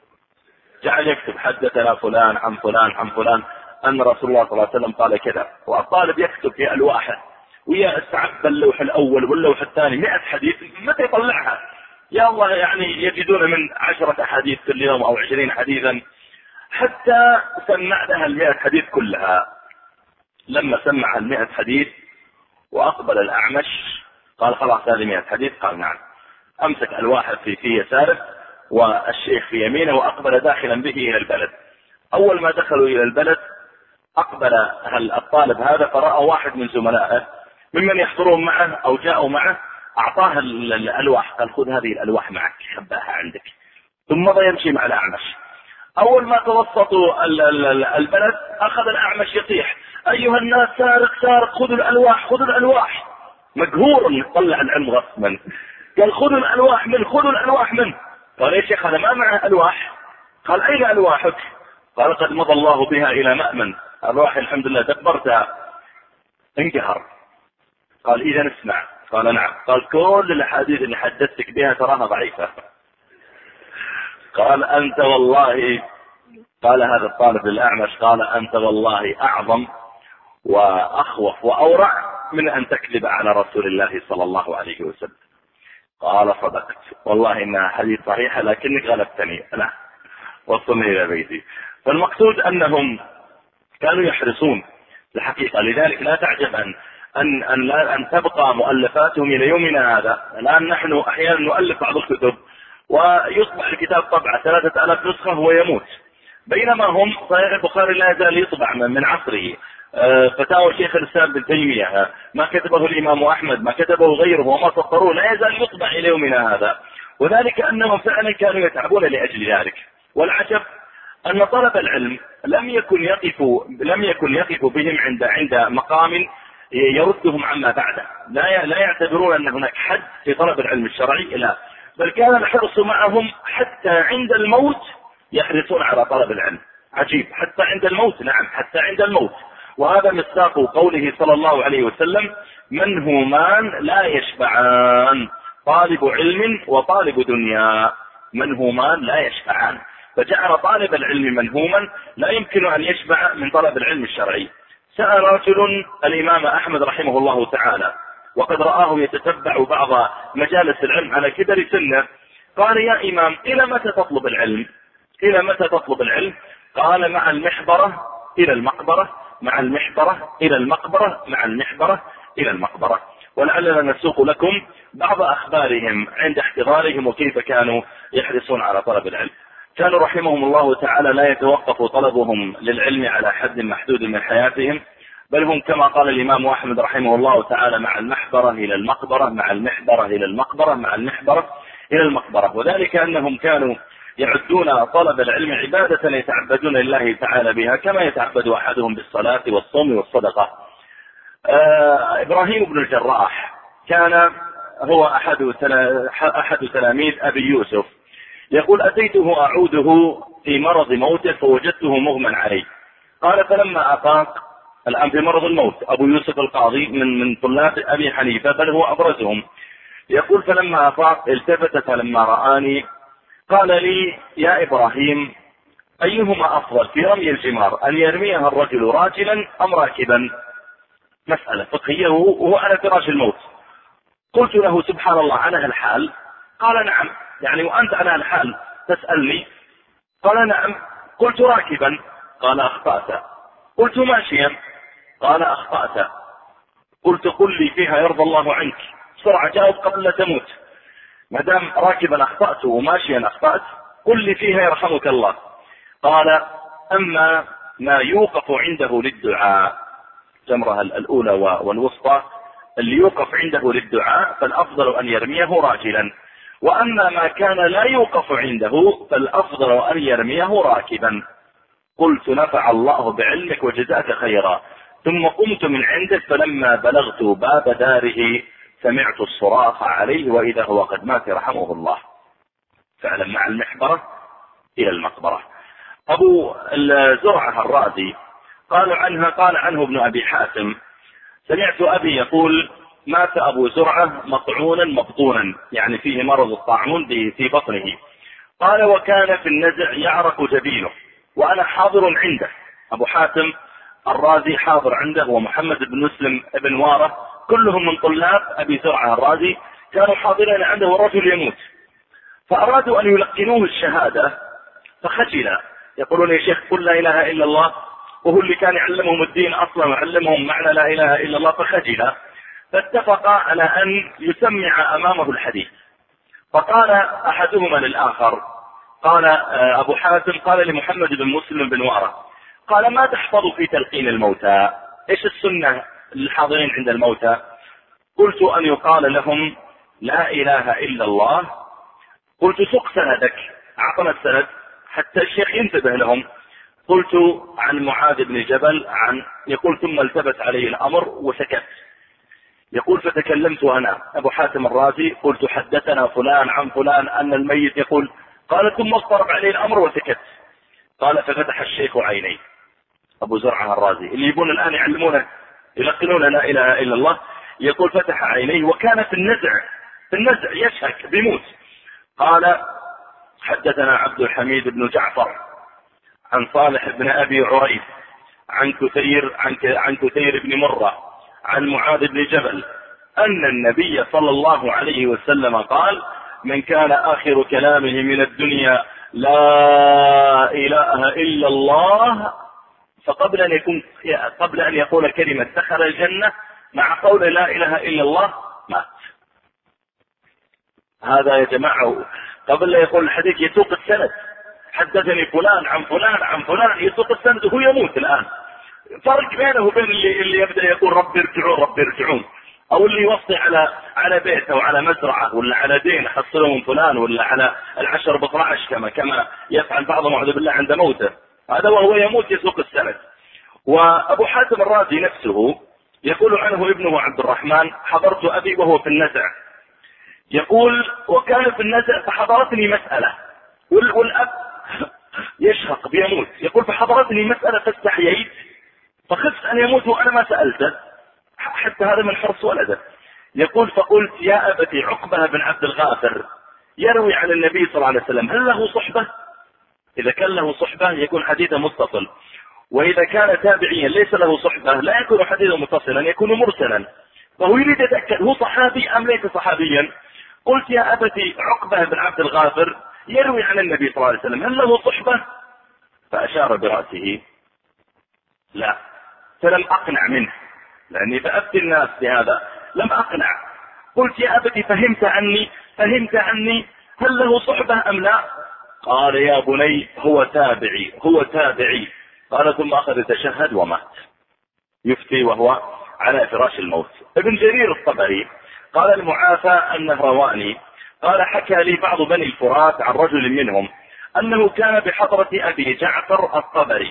جعل يكتب: حدثنا فلان عن فلان عن فلان أن رسول الله صلى الله عليه وسلم قال كذا. والطالب يكتب في ألواحه ويا استعب اللوح الأول واللوح الثاني مئة حديث، متى يطلعها؟ يا الله، يعني يجدون من عشرة حديث كل يوم أو عشرين حديثا، حتى سمع لها المئة حديث كلها. لما سمع المئة حديث وأقبل الأعمش قال: خلاص هذه مئة حديث. قال: نعم. أمسك الواحد في في يساره والشيخ في يمينه وأقبل داخلا به إلى البلد. أول ما دخلوا إلى البلد أقبل الطالب هذا فرأى واحد من زملائه ممن يحضرون معه أو جاءوا معه، أعطاه الألواح. قال: خذ هذه الألواح معك، خباها عندك. ثم مضى يمشي مع الأعمش. أول ما توسطوا البلد أخذ الأعمش يطيح: أيها الناس، سارق سارق، خذوا الألواح خذوا الألواح. مقهور أن يطلع العلم غصبا. قال: خذوا الألواح من خذوا الألواح من قال: يا شيخ هذا ما معه ألواح. قال: أين ألواحك؟ قال: قد مضى الله بها إلى مأمن، الألواح الحمد لله دبرتها. انقهر. قال: إذا اسمع. قال: نعم. قال: كل الأحاديث اللي حدثتك بها تراها ضعيفة. قال: أنت والله، قال هذا الطالب للأعمش، قال: أنت والله أعظم وأخوف وأورع من أن تكذب على رسول الله صلى الله عليه وسلم. قال: صدقت والله إنها حديث صحيحة لكنك غلبتني، أنا وصلني إلى بيتي. فالمقصود أنهم كانوا يحرصون الحقيقة. لذلك لا تعجب أن أن, أن, لا أن تبقى مؤلفاتهم إلى يومنا هذا. الآن نحن أحيانا نؤلف بعض الكتب ويطبع الكتاب طبعة ثلاثة آلاف نسخة ويموت، بينما هم صحيح البخاري لا يزال يطبع من عصره. فتاوى شيخ الإسلام ابن تيمية، ما كتبه الإمام أحمد، ما كتبه غيره وما سطروه، لا يزال يطبع إلى يومنا هذا. وذلك أنهم فعلا كانوا يتعبون لأجل ذلك. والعجب أن طلب العلم لم يكن يقف لم يكن يقف بهم عند عند مقام يردهم عما بعده، لا لا يعتبرون أن هناك حد في طلب العلم الشرعي، لا، بل كان الحرص معهم حتى عند الموت يحرصون على طلب العلم. عجيب، حتى عند الموت، نعم حتى عند الموت. وهذا مصداق قوله صلى الله عليه وسلم: منهومان لا يشبعان، طالب علم وطالب دنيا، منهومان لا يشبعان. فجعل طالب العلم منهوما لا يمكن أن يشبع من طلب العلم الشرعي. سأل رجل الإمام أحمد رحمه الله تعالى، وقد رآه يتتبع بعض مجالس العلم على كبر سنه، قال: يا إمام، إلى متى تطلب العلم؟ إلى متى تطلب العلم؟ قال: مع المحبرة إلى المقبرة، مع المحبرة إلى المقبرة، مع المحبرة إلى المقبرة. ولعلنا نسوق لكم بعض أخبارهم عند احتضارهم وكيف كانوا يحرصون على طلب العلم. كانوا رحمهم الله تعالى لا يتوقف طلبهم للعلم على حد محدود من حياتهم، بل هم كما قال الإمام أحمد رحمه الله تعالى: مع المحبرة إلى المقبرة، مع المحبرة إلى المقبرة، مع المحبرة إلى المقبرة. وذلك أنهم كانوا يعدون طلب العلم عبادة يتعبدون لله تعالى بها، كما يتعبد أحدهم بالصلاة والصوم والصدقة. آه إبراهيم بن الجراح كان هو أحد أحد تلاميذ أبي يوسف. يقول: أتيته أعوده في مرض موته فوجدته مغمى عليه. قال: فلما أفاق، الآن في مرض الموت، أبو يوسف القاضي من من طلاب أبي حنيفة، بل هو أبرزهم. يقول: فلما أفاق التفت فلما رآني قال لي: يا إبراهيم، أيهما أفضل في رمي الجمار، أن يرميها الرجل راجلا أم راكبا؟ مسألة فقهية وهو على فراش الموت. قلت له: سبحان الله، على هالحال؟ قال: نعم. يعني وأنت على هالحال تسألني؟ قال: نعم. قلت: راكبا؟ قال: أخطأت. قلت: ماشيا؟ قال: أخطأت. قلت: قل لي فيها يرضى الله عنك، بسرعة جاوب قبل لا تموت. ما دام راكبا أخطأت وماشيا أخطأت، قل لي فيها يرحمك الله. قال: أما ما يوقف عنده للدعاء، جمرها الأولى والوسطى، اللي يوقف عنده للدعاء فالأفضل أن يرميه راجلا، وأما ما كان لا يوقف عنده فالأفضل أن يرميه راكبا. قلت: نفع الله بعلمك وجزاك خيرا. ثم قمت من عنده، فلما بلغت باب داره سمعت الصراخ عليه وإذا هو قد مات رحمه الله. فعلا مع المحبرة إلى المقبرة. أبو زرعة الرازي قال عنها قال عنه ابن أبي حاتم: سمعت أبي يقول: مات أبو زرعة مطعونا مبطونا، يعني فيه مرض الطاعون في بطنه. قال: وكان في النزع يعرق جبينه وأنا حاضر عنده. أبو حاتم الرازي حاضر عنده، ومحمد بن مسلم بن وارة كلهم من طلاب أبي زرعة الرازي، كانوا حاضرين عنده والرجل يموت. فأرادوا أن يلقنوه الشهادة فخجل، يقولون: يا شيخ قل لا إله إلا الله، وهو اللي كان يعلمهم الدين أصلا وعلمهم معنى لا إله إلا الله. فخجل، فاتفق على أن يسمع أمامه الحديث. فقال أحدهما للآخر، قال أبو حاتم قال لمحمد بن مسلم بن وارة: قال: ما تحفظ في تلقين الموتى؟ إيش السنة للحاضرين عند الموتى؟ قلت: أن يقال لهم لا إله إلا الله. قلت: سق سندك. أعطنا السند حتى الشيخ ينتبه لهم. قلت: عن معاذ بن جبل عن، يقول: ثم التبت عليه الأمر وسكت. يقول: فتكلمت أنا أبو حاتم الرازي، قلت: حدثنا فلان عن فلان أن الميت يقول. قال: ثم اضطرب عليه الأمر وسكت. قال: ففتح الشيخ عينيه، أبو زرعة الرازي اللي يبون الآن يعلمونه يلقنون لا إله إلا الله، يقول: فتح عينيه وكان في النزع في النزع يشهك بيموت. قال: حدثنا عبد الحميد بن جعفر عن صالح بن أبي عريف عن كثير عن عن كثير بن مرة عن معاذ بن جبل أن النبي صلى الله عليه وسلم قال: من كان آخر كلامه من الدنيا لا إله إلا الله، فقبل أن يكون قبل أن يقول كلمة دخل الجنة مع قول لا إله إلا الله مات. هذا يا جماعة قبل لا يقول الحديث يسوق السند، حدثني فلان عن فلان عن فلان، يسوق السند وهو يموت الآن. فرق بينه وبين اللي, اللي يبدأ يقول رب ارجعون رب ارجعون، او اللي يوصي على على بيت او على مزرعة ولا على دين حصله من فلان، ولا على العشر بطرعش كما كما يفعل بعضهم اعوذ بالله عند موته، هذا وهو يموت يسوق السند. وابو حاتم الرازي نفسه يقول عنه ابنه عبد الرحمن حضرت ابي وهو في النزع، يقول وكان في النزع فحضرتني مسألة، والاب يشهق بيموت، يقول فحضرتني مسألة فاستحييت فخفت ان يموت وانا ما سألته، حتى هذا من حرص ولده. يقول فقلت يا أبتي عقبة بن عبد الغافر يروي عن النبي صلى الله عليه وسلم هل له صحبة؟ إذا كان له صحبة يكون حديثا متصل، وإذا كان تابعيا ليس له صحبة لا يكون حديثا متصلا، يكون مرسلا. فهو يريد يتأكد هو صحابي أم ليس صحابيا. قلت يا أبتي عقبة بن عبد الغافر يروي عن النبي صلى الله عليه وسلم هل له صحبة؟ فأشار برأسه لا، فلم أقنع منه لأني فأفتي الناس بهذا، لم أقنع. قلت يا أبتي فهمت عني فهمت عني هل له صحبة أم لا؟ قال يا بني هو تابعي هو تابعي. قال ثم أخذ يتشهد ومات يفتي وهو على فراش الموت. ابن جرير الطبري قال المعافى النهرواني قال حكى لي بعض بني الفرات عن رجل منهم أنه كان بحضرة أبي جعفر الطبري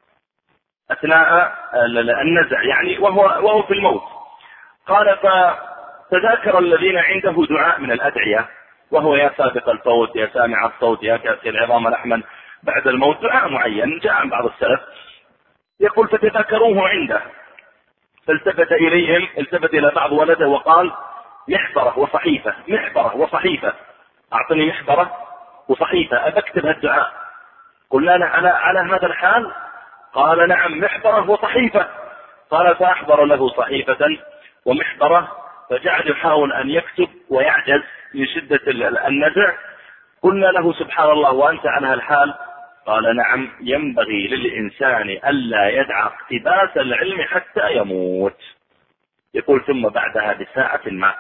أثناء النزع يعني وهو, وهو في الموت. قال فتذاكر الذين عنده دعاء من الأدعية وهو يا سابق الفوت يا سامع الصوت يا كاسي العظام لحما بعد الموت، دعاء معين جاء عن بعض السلف. يقول فتذاكروه عنده فالتفت إليهم التفت إلى بعض ولده وقال محبرة وصحيفة محبرة وصحيفة أعطني محبرة وصحيفة أبكتب هالدعاء. قلنا له على, على هذا الحال؟ قال نعم محبرة وصحيفة. قال فأحضر له صحيفة ومحبرة فجعل يحاول أن يكتب ويعجز من شدة النزع. قلنا له سبحان الله وأنت على هالحال؟ قال نعم ينبغي للإنسان ألا يدع اقتباس العلم حتى يموت. يقول ثم بعدها بساعة مات.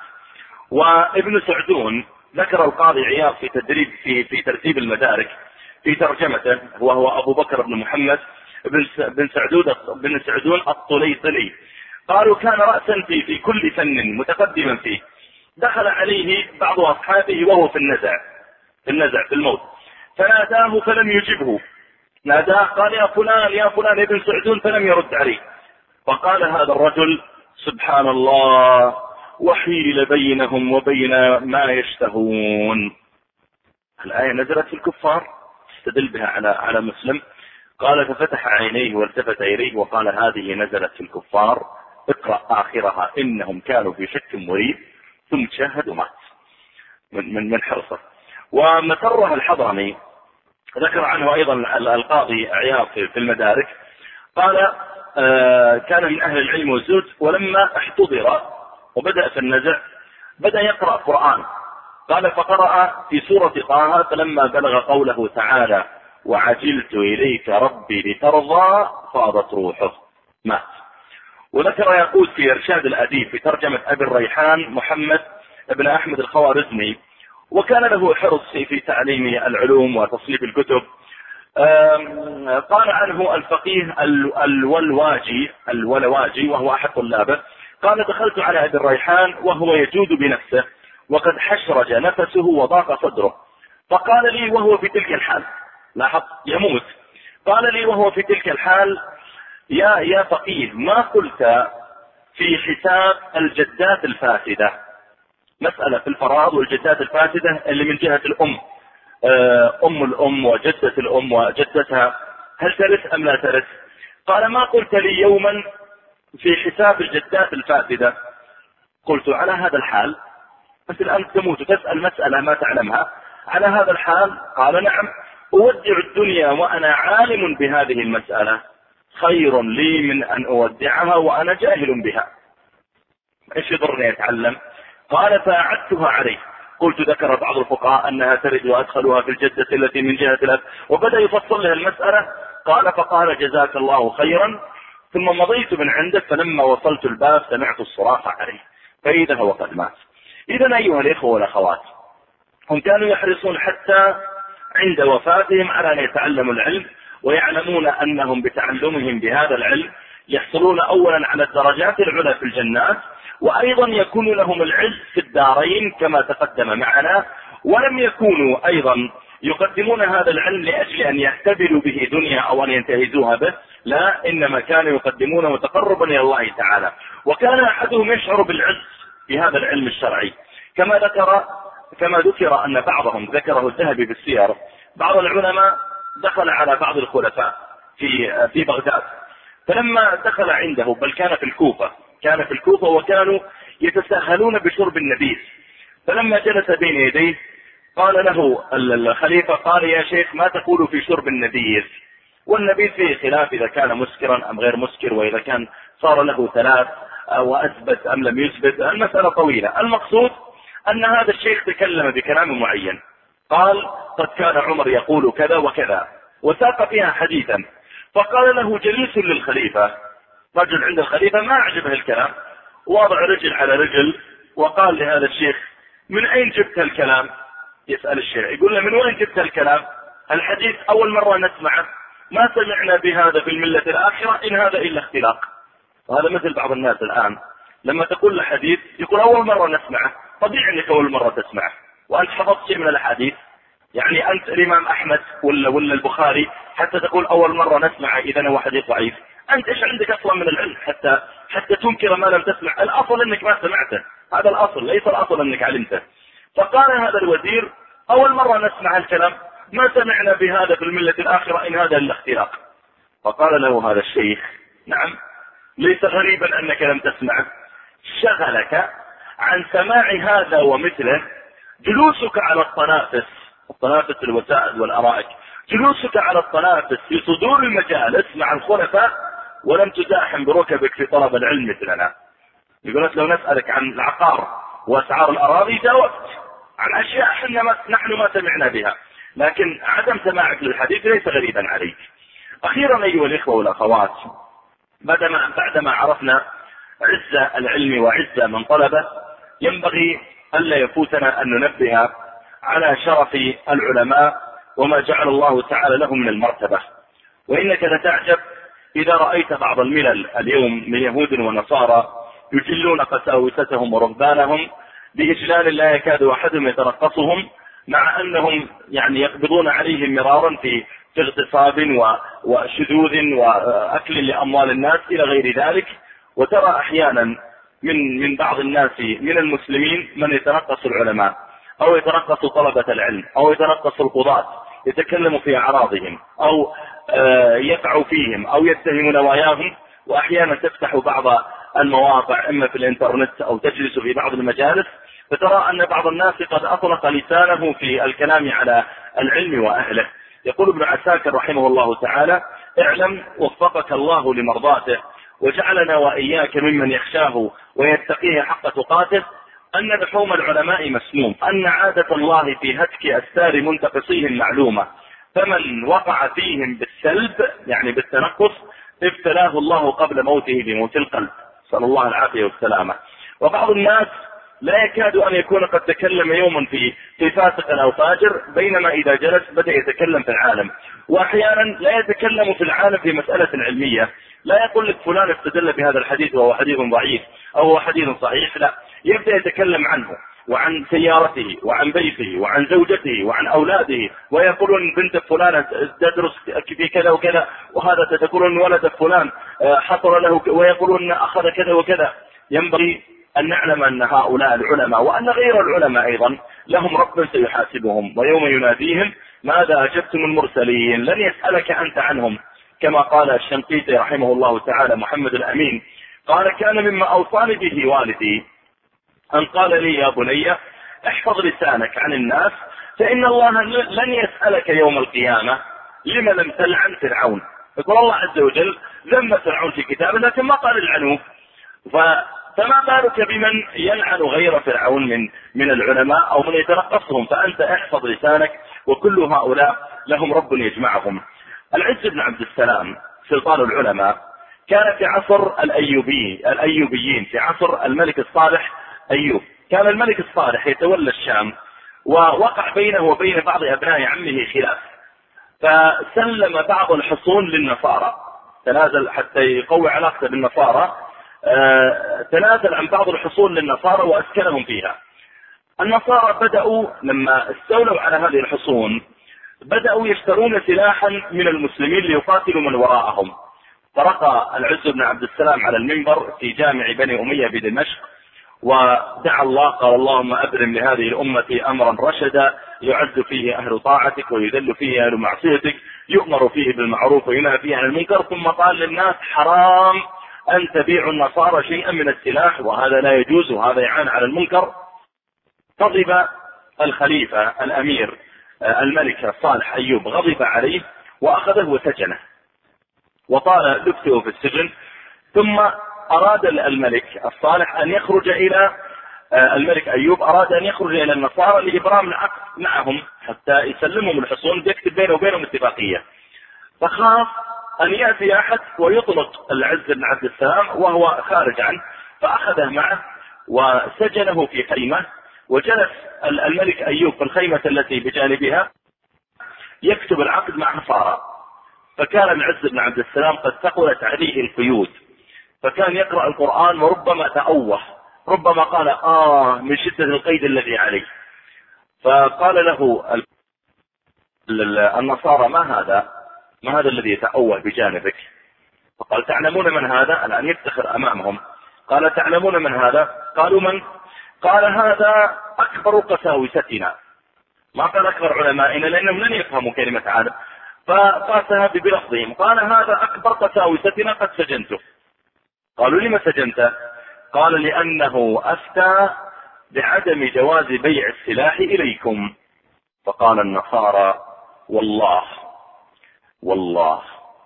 وابن سعدون ذكر القاضي عياض في تدريب في, في ترتيب المدارك في ترجمته وهو أبو بكر بن محمد بن سعدون بن سعدون الطليطلي. قالوا كان رأسا في, في كل فن متقدما فيه. دخل عليه بعض أصحابه وهو في النزع في النزع في الموت فناداه فلم يجبه. ناداه قال يا فلان يا فلان ابن سعدون فلم يرد عليه. فقال هذا الرجل سبحان الله وحيل بينهم وبين ما يشتهون. الآية نزلت في الكفار استدل بها على على مسلم. قال ففتح عينيه والتفت إليه وقال هذه نزلت في الكفار اقرأ آخرها إنهم كانوا في شك مريب ثم تشهد ومات من, من, من حرصه. ومسره الحضرمي ذكر عنه أيضا القاضي عياض في المدارك قال آه كان من أهل العلم والزهد ولما احتضر وبدأ في النزع بدأ يقرأ قرآن. قال فقرأ في سورة طه فلما بلغ قوله تعالى وعجلت إليك ربي لترضى فاضت روحه مات. وذكر يقول في إرشاد الأديب في ترجمة أبي الريحان محمد بن أحمد الخوارزمي وكان له حرص في تعليم العلوم وتصنيف الكتب. قال عنه الفقيه الولواجي الولواجي وهو أحد طلابه قال دخلت على أبي الريحان وهو يجود بنفسه وقد حشرج نفسه وضاق صدره فقال لي وهو في تلك الحال لاحظ يموت قال لي وهو في تلك الحال يا يا فقيه ما قلت في حساب الجدات الفاسدة مسألة في الفرائض والجدات الفاسدة اللي من جهة الأم أم الأم وجدة الأم وجدتها هل ترث أم لا ترث؟ قال ما قلت لي يوما في حساب الجدات الفاسدة. قلت على هذا الحال بس الآن تموت تسأل مسألة ما تعلمها على هذا الحال؟ قال نعم أودع الدنيا وأنا عالم بهذه المسألة خير لي من أن أودعها وأنا جاهل بها. إيش يضرني أتعلم؟ قال فأعدتها عليه. قلت ذكر بعض الفقهاء أنها ترد وأدخلها في الجدة التي من جهة الأب وبدأ يفصل لها المسألة. قال فقال جزاك الله خيرا ثم مضيت من عنده، فلما وصلت الباب سمعت الصراخ عليه فإذا هو قد مات. إذن أيها الإخوة والأخوات، هم كانوا يحرصون حتى عند وفاتهم على أن يتعلموا العلم، ويعلمون أنهم بتعلمهم بهذا العلم يحصلون أولا على الدرجات العلى في الجنات، وأيضا يكون لهم العز في الدارين كما تقدم معنا. ولم يكونوا أيضا يقدمون هذا العلم لأجل أن يهتدلوا به دنيا أو أن ينتهزوها به، لا، إنما كانوا يقدمونه تقربا إلى الله تعالى. وكان أحدهم يشعر بالعز بهذا العلم الشرعي، كما ذكر كما ذكر أن بعضهم، ذكره الذهبي في السير، بعض العلماء دخل على بعض الخلفاء في في بغداد، فلما دخل عنده، بل كان في الكوفة كان في الكوفة وكانوا يتساهلون بشرب النبيذ، فلما جلس بين يديه قال له الخليفة، قال يا شيخ ما تقول في شرب النبيذ؟ والنبيذ فيه خلاف إذا كان مسكرا أم غير مسكر، وإذا كان صار له ثلاث وأثبت أم لم يثبت، المسألة طويلة. المقصود أن هذا الشيخ تكلم بكلام معين، قال قد كان عمر يقول كذا وكذا، وساق فيها حديثا. فقال له جليس للخليفة، رجل عند الخليفة ما عجبه الكلام، وضع رجل على رجل، وقال لهذا الشيخ من أين جبت الكلام؟ يسأل الشيخ، يقول له من وين جبت الكلام؟ الحديث أول مرة نسمعه، ما سمعنا بهذا في الملة الآخرة إن هذا إلا اختلاق. وهذا مثل بعض الناس الآن لما تقول له حديث يقول أول مرة نسمعه. طبيعي أنك أول مرة تسمعه وأنت حفظت شيء من الأحاديث، يعني أنت الإمام أحمد ولا ولا البخاري حتى تقول أول مرة نسمعه إذا هو حديث ضعيف؟ أنت إيش عندك أصلا من العلم حتى حتى تنكر ما لم تسمع؟ الأصل أنك ما سمعته، هذا الأصل، ليس الأصل أنك علمته. فقال هذا الوزير أول مرة نسمع الكلام، ما سمعنا بهذا في الملة الآخرة إن هذا إلا اختلاق. فقال له هذا الشيخ نعم، ليس غريبا أنك لم تسمعه، شغلك عن سماع هذا ومثله جلوسك على الطنافس، الطنافس الوسائد والأرائك، جلوسك على الطنافس في صدور المجالس مع الخلفاء، ولم تزاحم بركبك في طلب العلم مثلنا. يقول لك لو نسألك عن العقار وأسعار الأراضي جاوبت عن أشياء احنا ما نحن ما سمعنا بها، لكن عدم سماعك للحديث ليس غريبا عليك. أخيرا أيها الإخوة والأخوات، بعدما بعدما عرفنا عز العلم وعز من طلبه، ينبغي ألا يفوتنا أن ننبه على شرف العلماء وما جعل الله تعالى لهم من المرتبة. وإنك لتعجب إذا رأيت بعض الملل اليوم من يهود ونصارى يجلون قساوستهم ورهبانهم بإجلال لا يكاد أحدهم يترقصهم، مع أنهم يعني يقبضون عليهم مرارا في في اغتصاب وشذوذ وأكل لأموال الناس إلى غير ذلك. وترى أحيانا من من بعض الناس من المسلمين من يتنقص العلماء أو يتنقص طلبة العلم أو يتنقص القضاة، يتكلم في أعراضهم أو يقع فيهم أو يتهم نواياهم. وأحيانا تفتح بعض المواقع إما في الإنترنت أو تجلس في بعض المجالس، فترى أن بعض الناس قد أطلق لسانه في الكلام على العلم وأهله. يقول ابن عساكر رحمه الله تعالى: اعلم وفقك الله لمرضاته وجعلنا وإياك ممن يخشاه ويتقيه حق تقاته أن لحوم العلماء مسموم، أن عادة الله في هتك أستار منتقصيهم معلومة، فمن وقع فيهم بالسلب يعني بالتنقص ابتلاه الله قبل موته بموت القلب، صلى الله العافية والسلامة. وبعض الناس لا يكاد أن يكون قد تكلم يوما في في فاسق أو فاجر، بينما إذا جلس بدأ يتكلم في العالم. وأحيانا لا يتكلم في العالم في مسألة علمية، لا يقول لك فلان استدل بهذا الحديث وهو حديث ضعيف أو هو حديث صحيح، لا، يبدأ يتكلم عنه وعن سيارته وعن بيته وعن زوجته وعن أولاده، ويقولون بنت فلانة تدرس في كذا وكذا، وهذا تقولون ولد فلان حصل له، ويقولون أخذ كذا وكذا. ينبغي أن نعلم أن هؤلاء العلماء وأن غير العلماء أيضا لهم رب سيحاسبهم، ويوم يناديهم ماذا أجبتم المرسلين، لن يسألك أنت عنهم. كما قال الشنقيطي رحمه الله تعالى محمد الأمين، قال: كان مما أوصاني به والدي أن قال لي يا بني احفظ لسانك عن الناس، فإن الله لن يسألك يوم القيامة لما لم تلعن فرعون. يقول الله عز وجل ذم فرعون في كتابه لكن ما قال العنوه، فما بالك بمن يلعن غير فرعون من من العلماء أو من يتنقصهم؟ فأنت احفظ لسانك، وكل هؤلاء لهم رب يجمعهم. العز بن عبد السلام سلطان العلماء كان في عصر الأيوبي الأيوبيين، في عصر الملك الصالح أيوب. كان الملك الصالح يتولى الشام، ووقع بينه وبين بعض أبناء عمه خلاف، فسلم بعض الحصون للنصارى، تنازل حتى يقوي علاقته بالنصارى، تنازل عن بعض الحصون للنصارى وأسكنهم فيها. النصارى بدأوا لما استولوا على هذه الحصون بدأوا يشترون سلاحا من المسلمين ليقاتلوا من وراءهم. فرقى العز بن عبد السلام على المنبر في جامع بني أمية بدمشق ودعا الله، قال اللهم أبرم لهذه الأمة أمرا رشدا يعز فيه أهل طاعتك ويذل فيه أهل معصيتك، يؤمر فيه بالمعروف وينهى فيه عن المنكر. ثم قال للناس حرام أن تبيعوا النصارى شيئا من السلاح، وهذا لا يجوز وهذا يعان على المنكر. غضب الخليفة الأمير الملك الصالح أيوب، غضب عليه وأخذه وسجنه وطال لبثه في السجن. ثم أراد الملك الصالح أن يخرج إلى الملك أيوب أراد أن يخرج إلى النصارى لإبرام العقد معهم حتى يسلمهم الحصون، يكتب بينه وبينهم اتفاقية. فخاف أن يأتي أحد ويطلق العز بن عبد السلام وهو خارج عنه، فأخذه معه وسجنه في خيمة، وجلس الملك أيوب في الخيمة التي بجانبها يكتب العقد مع نصارى. فكان العز بن عبد السلام قد ثقلت عليه القيود، فكان يقرأ القرآن وربما تأوه، ربما قال آه من شدة القيد الذي عليه. فقال له النصارى ما هذا ما هذا الذي يتأوه بجانبك؟ فقال تعلمون من هذا؟ الآن يفتخر أمامهم. قال تعلمون من هذا؟ قالوا من؟ قال هذا أكبر قساوستنا، ما قال أكبر علمائنا لأنهم لن يفهموا كلمة عالم، فقاسها بلفظهم. قال هذا أكبر قساوستنا قد سجنته. قالوا لما سجنته؟ قال لأنه أفتى بعدم جواز بيع السلاح إليكم. فقال النصارى والله والله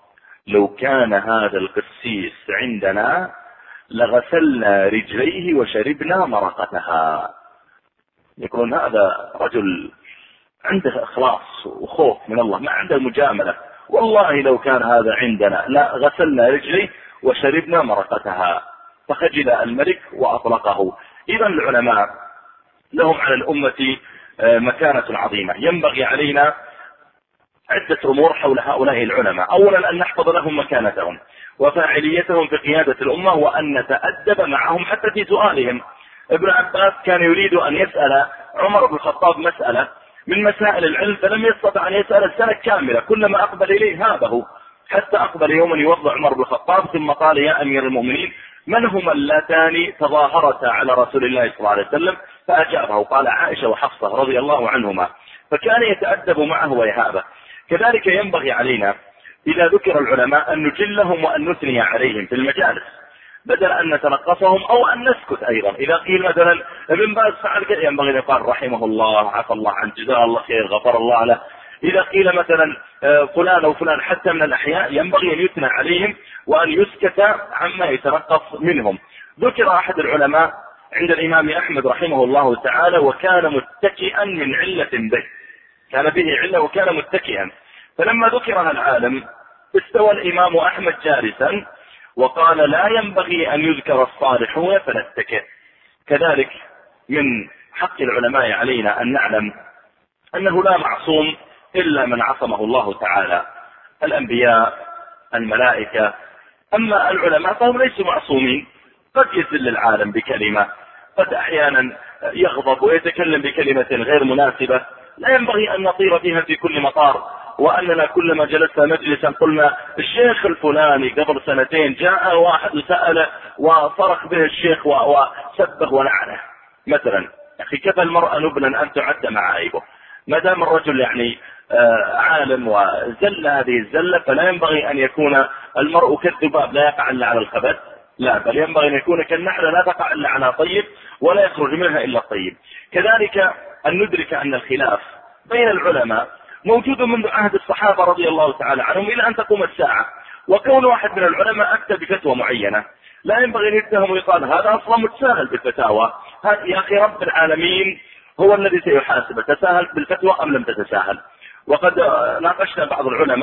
لو كان هذا القسيس عندنا لغسلنا رجليه وشربنا مرقتها. يكون هذا رجل عنده إخلاص وخوف من الله، ما عنده مجاملة. والله لو كان هذا عندنا لا غسلنا رجليه وشربنا مرقتها. فخجل الملك وأطلقه. إذا العلماء لهم على الأمة مكانة عظيمة، ينبغي علينا عدة أمور حول هؤلاء العلماء. أولا أن نحفظ لهم مكانتهم وفاعليتهم في قيادة الأمة، وأن نتأدب معهم حتى في سؤالهم. ابن عباس كان يريد أن يسأل عمر بن الخطاب مسألة من مسائل العلم فلم يستطع أن يسأل السنة كاملة، كلما أقبل إليه هابه، حتى أقبل يوما يوضع عمر بن الخطاب ثم قال يا أمير المؤمنين من هما اللتان تظاهرتا على رسول الله صلى الله عليه وسلم؟ فأجابه قال عائشة وحفصة رضي الله عنهما. فكان يتأدب معه ويهابه. كذلك ينبغي علينا إذا ذكر العلماء أن نجلهم وأن نثني عليهم في المجالس بدل أن نتنقصهم أو أن نسكت. أيضا إذا قيل مثلا ابن باز فعل كذا ينبغي أن يقال رحمه الله، عفى الله عنه، جزاه الله خير، غفر الله له. إذا قيل مثلا فلان أو فلان حتى من الأحياء ينبغي أن يثنى عليهم وأن يسكت عما يتنقص منهم. ذكر أحد العلماء عند الإمام أحمد رحمه الله تعالى وكان متكئا من علة به، كان به علة وكان متكئا. فلما ذكرها العالم استوى الإمام أحمد جالسا وقال لا ينبغي أن يذكر الصالحون فنتكئ. كذلك من حق العلماء علينا أن نعلم أنه لا معصوم إلا من عصمه الله تعالى، الأنبياء، الملائكة. أما العلماء فهم ليسوا معصومين، قد يزل العالم بكلمة، قد أحيانا يغضب ويتكلم بكلمة غير مناسبة، لا ينبغي أن نطير فيها في كل مطار، وأننا كلما جلسنا مجلسا قلنا الشيخ الفلاني قبل سنتين جاء واحد وسأله وصرخ به الشيخ وسبه ولعنه مثلا. أخي كفى المرأة نبلا أن تعد معايبه. ما دام الرجل يعني عالم وزل هذه الزلة فلا ينبغي أن يكون المرء كالذباب لا يقع إلا على الخبث، لا، بل ينبغي أن يكون كالنحلة لا تقع إلا على طيب ولا يخرج منها إلا الطيب. كذلك أن ندرك أن الخلاف بين العلماء موجود منذ عهد الصحابة رضي الله تعالى عنهم إلى أن تقوم الساعة. وكون واحد من العلماء أفتى بفتوى معينة لا ينبغي أن يتهم ويقال هذا أصلا متساهل بالفتاوى. هذا يا أخي رب العالمين هو الذي سيحاسب، تساهل بالفتوى أم لم تتساهل. وقد ناقشنا بعض العلماء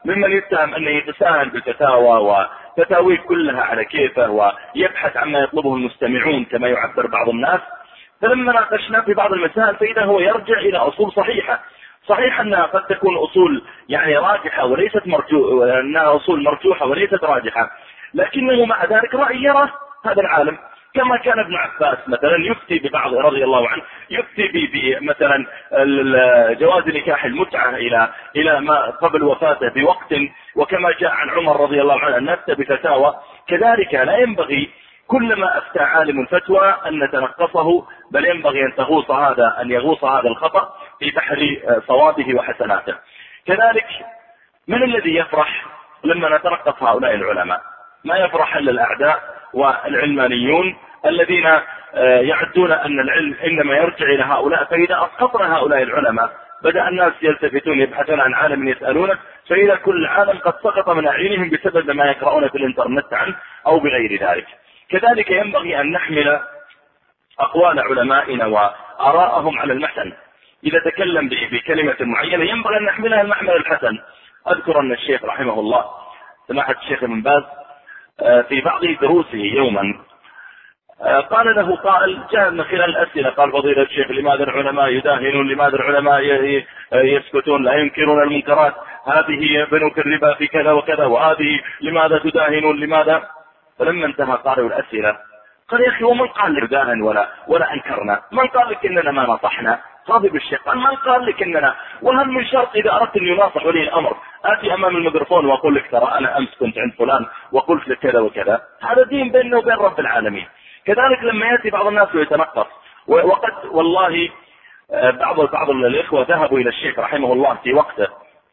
ممن يتهم أنه يتساهل بالفتاوى وفتاويه كلها على كيفه ويبحث عما يطلبه المستمعون كما يعبر بعض الناس. فلما ناقشنا في بعض المسائل فإذا هو يرجع إلى أصول صحيحة، صحيح أنها قد تكون أصول يعني راجحة وليست مرجوحة، أنها أصول مرجوحة وليست راجحة، لكنه مع ذلك رأي يرى هذا العالم. كما كان ابن عباس مثلا يفتي ببعض رضي الله عنه، يفتي بمثلا جواز نكاح المتعة إلى إلى ما قبل وفاته بوقت، وكما جاء عن عمر رضي الله عنه أن أفتى بفتاوى. كذلك لا ينبغي كلما أفتى عالم فتوى أن نتنقصه، بل ينبغي أن تغوص هذا أن يغوص هذا الخطأ في بحر صوابه وحسناته. كذلك من الذي يفرح لما نتنقص هؤلاء العلماء؟ ما يفرح إلا الأعداء والعلمانيون الذين يعدون أن العلم إنما يرجع إلى هؤلاء. فإذا أسقطنا هؤلاء العلماء بدأ الناس يلتفتون يبحثون عن عالم يسألونه، فإذا كل عالم قد سقط من أعينهم بسبب ما يقرؤون في الإنترنت عنه أو بغير ذلك. كذلك ينبغي أن نحمل أقوال علمائنا وآراءهم على المحسن. إذا تكلم بكلمة معينة ينبغي أن نحملها المحمل الحسن. أذكر أن الشيخ رحمه الله سماحة الشيخ ابن باز في بعض دروسه يوما قال له قائل جاء من خلال الأسئلة، قال فضيلة الشيخ لماذا العلماء يداهنون، لماذا العلماء يسكتون لا ينكرون المنكرات، هذه بنوك الربا في كذا وكذا، وهذه لماذا تداهنون لماذا؟ فلما انتهى قارئ الأسئلة قال يا أخي ومن قال لك داهن ولا ولا أنكرنا؟ من قال لك إننا ما نصحنا؟ صاحب الشيخ قال من قال لك إننا؟ وهل من شرط إذا أردت أن يناصح ولي الأمر آتي أمام الميكروفون وأقول لك ترى أنا أمس كنت عند فلان وقلت لك كذا وكذا؟ هذا دين بيننا وبين رب العالمين. كذلك لما يأتي بعض الناس ويتنقص، وقد والله بعض بعض الإخوة ذهبوا إلى الشيخ رحمه الله في وقته،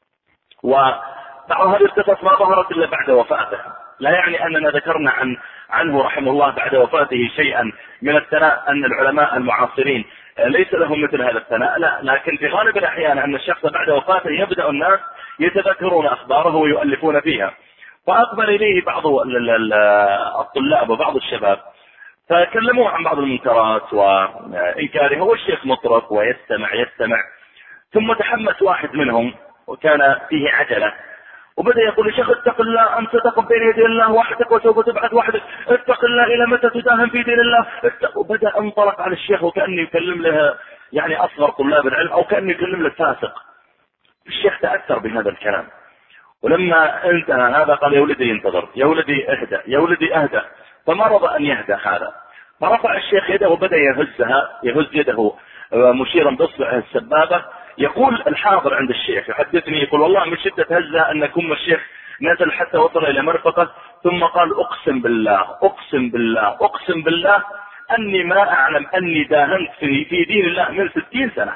وبعض هذه القصص ما ظهرت إلا بعد وفاته. لا يعني أننا ذكرنا عن عنه رحمه الله بعد وفاته شيئا من الثناء أن العلماء المعاصرين ليس لهم مثل هذا الثناء، لا، لكن في غالب الأحيان أن الشخص بعد وفاته يبدأ الناس يتذكرون أخباره ويؤلفون فيها. فأقبل إليه بعض الطلاب وبعض الشباب فكلموه عن بعض المنكرات وإنكاره، هو الشيخ مطرف ويستمع يستمع ثم تحمس واحد منهم وكان فيه عجلة وبدأ يقول يا شيخ اتق الله، أنت تقف بين يدي الله وحدك وسوف تبعث وحدك، اتق الله إلى متى تداهن في دين الله. وبدأ انطلق على الشيخ وكأنه يكلم له يعني أصغر طلاب العلم أو كأنه يكلم له فاسق. الشيخ تأثر بهذا الكلام، ولما انتهى هذا قال يا ولدي انتظر، يا ولدي اهدأ، يا ولدي اهدأ. فما رضى أن يهدأ هذا، فرفع الشيخ يده وبدأ يهزها يهز يده مشيرا بإصبعه السبابة. يقول الحاضر عند الشيخ يحدثني يقول والله من شدة هزها أن كم الشيخ نزل حتى وصل إلى مرفقه، ثم قال أقسم بالله أقسم بالله أقسم بالله أني ما أعلم أني داهنت في, في دين الله من ستين سنة.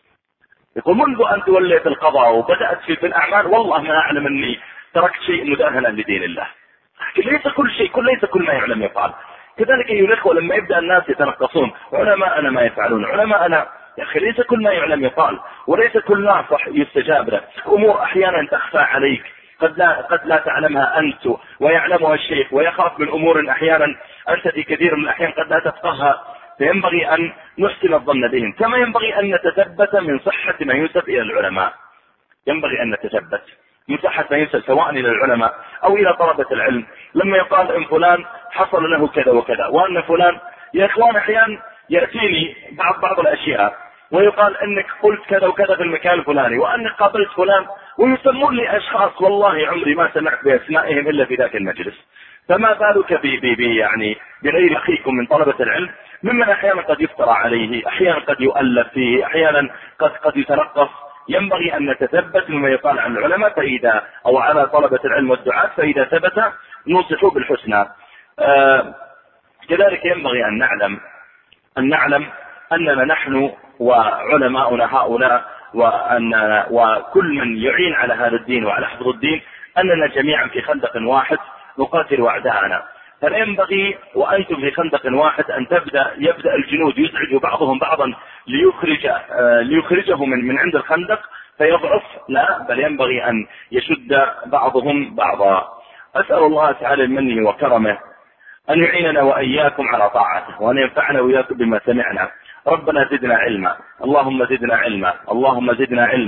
يقول منذ أن توليت القضاء وبدأت في الأعمال والله ما أعلم أني تركت شيء مداهنا لدين الله. ليس كل شيء كل ليس كل ما يعلم يقال. كذلك أيها الأخوة لما يبدأ الناس يتنقصون علماءنا ما يفعلون، علماءنا يا أخي ليس كل ما يعلم يقال، وليس كل ناصح يستجاب له. أمور أحيانا تخفى عليك قد لا, قد لا تعلمها أنت ويعلمها الشيخ، ويخاف من أمور أحيانا أنت في كثير من الأحيان قد لا تفقهها، فينبغي أن نحسن الظن بهم. كما ينبغي أن نتثبت من صحة ما ينسب إلى العلماء، ينبغي أن نتثبت من صحة ما ينسب سواء إلى العلماء أو إلى طلبة العلم. لما يقال إن فلان حصل له كذا وكذا، وأن فلان يا إخوان أحيانا يأتيني بعض بعض الأشياء ويقال أنك قلت كذا وكذا في المكان الفلاني وأنك قابلت فلان، ويسمون لي أشخاص والله عمري ما سمعت بأسمائهم إلا في ذاك المجلس. فما بالك ب يعني بغير أخيكم من طلبة العلم ممن أحيانا قد يفترى عليه، أحيانا قد يؤلف فيه، أحيانا قد قد يتنقص. ينبغي أن نتثبت مما يقال عن العلماء فإذا أو على طلبة العلم والدعاة، فإذا ثبت نصحوا بالحسنى. آه كذلك ينبغي أن نعلم أن نعلم أننا نحن وعلماؤنا هؤلاء وأن وكل من يعين على هذا الدين وعلى حفظ الدين أننا جميعا في خندق واحد نقاتل أعداءنا. فلا ينبغي وأنتم في خندق واحد أن تبدأ يبدأ الجنود يزعج بعضهم بعضا ليخرج ليخرجهم من من عند الخندق فيضعف، لا، بل ينبغي أن يشد بعضهم بعضا. أسأل الله تعالى بمنه وكرمه أن يعيننا وإياكم على طاعته، وأن ينفعنا وإياكم بما سمعنا. ربنا زدنا علما، اللهم زدنا علما، اللهم زدنا علما،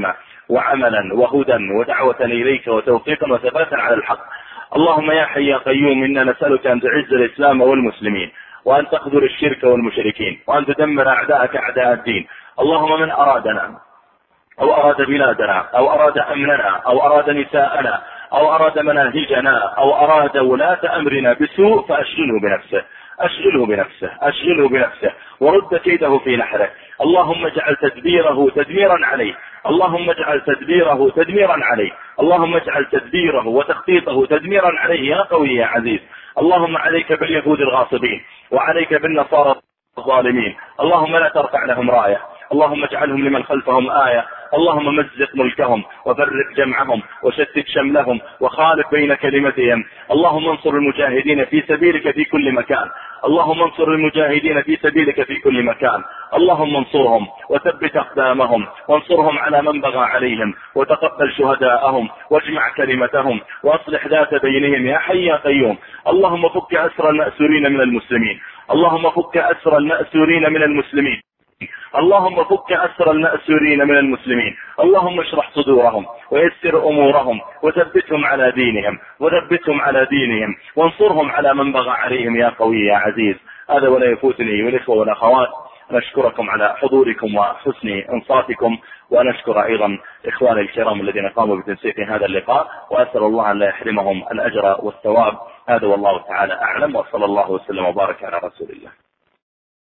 وعملا وهدى ودعوة إليك وتوفيقا وثباتا على الحق. اللهم يا حي يا قيوم إنا نسألك أن تعز الإسلام والمسلمين، وأن تخذل الشرك والمشركين، وأن تدمر أعداءك أعداء الدين. اللهم من أرادنا أو أراد بلادنا أو أراد أمننا أو أراد نساءنا أو أراد مناهجنا أو أراد ولاة أمرنا بسوء فأشغله بنفسه أشغله بنفسه أشغله بنفسه ورد كيده في نحره. اللهم اجعل تدبيره تدميرا عليه، اللهم اجعل تدبيره تدميرا عليه، اللهم اجعل تدبيره وتخطيطه تدميرا عليه يا قوي يا عزيز. اللهم عليك باليهود الغاصبين وعليك بالنصارى الظالمين، اللهم لا ترفع لهم راية، اللهم اجعلهم لمن خلفهم آية. اللهم مزق ملكهم وفرق جمعهم وشتت شملهم وخالف بين كلمتهم. اللهم انصر المجاهدين في سبيلك في كل مكان، اللهم انصر المجاهدين في سبيلك في كل مكان. اللهم انصرهم وثبت أقدامهم وانصرهم على من بغى عليهم، وتقبل شهداءهم واجمع كلمتهم واصلح ذات بينهم يا حي يا قيوم. اللهم فك أسر المأسورين من المسلمين، اللهم فك أسر المأسورين من المسلمين، اللهم فك أسر المأسورين من المسلمين. اللهم اشرح صدورهم ويسر أمورهم وثبتهم على دينهم وثبتهم على دينهم وانصرهم على من بغى عليهم يا قوي يا عزيز. هذا ولا يفوتني والإخوة والأخوات نشكركم على حضوركم وحسن إنصاتكم، ونشكر أيضا إخواني الكرام الذين قاموا بتنسيق هذا اللقاء، وأسأل الله أن لا يحرمهم الأجر والثواب. هذا والله تعالى أعلم، وصلى الله وسلم وبارك على رسول الله.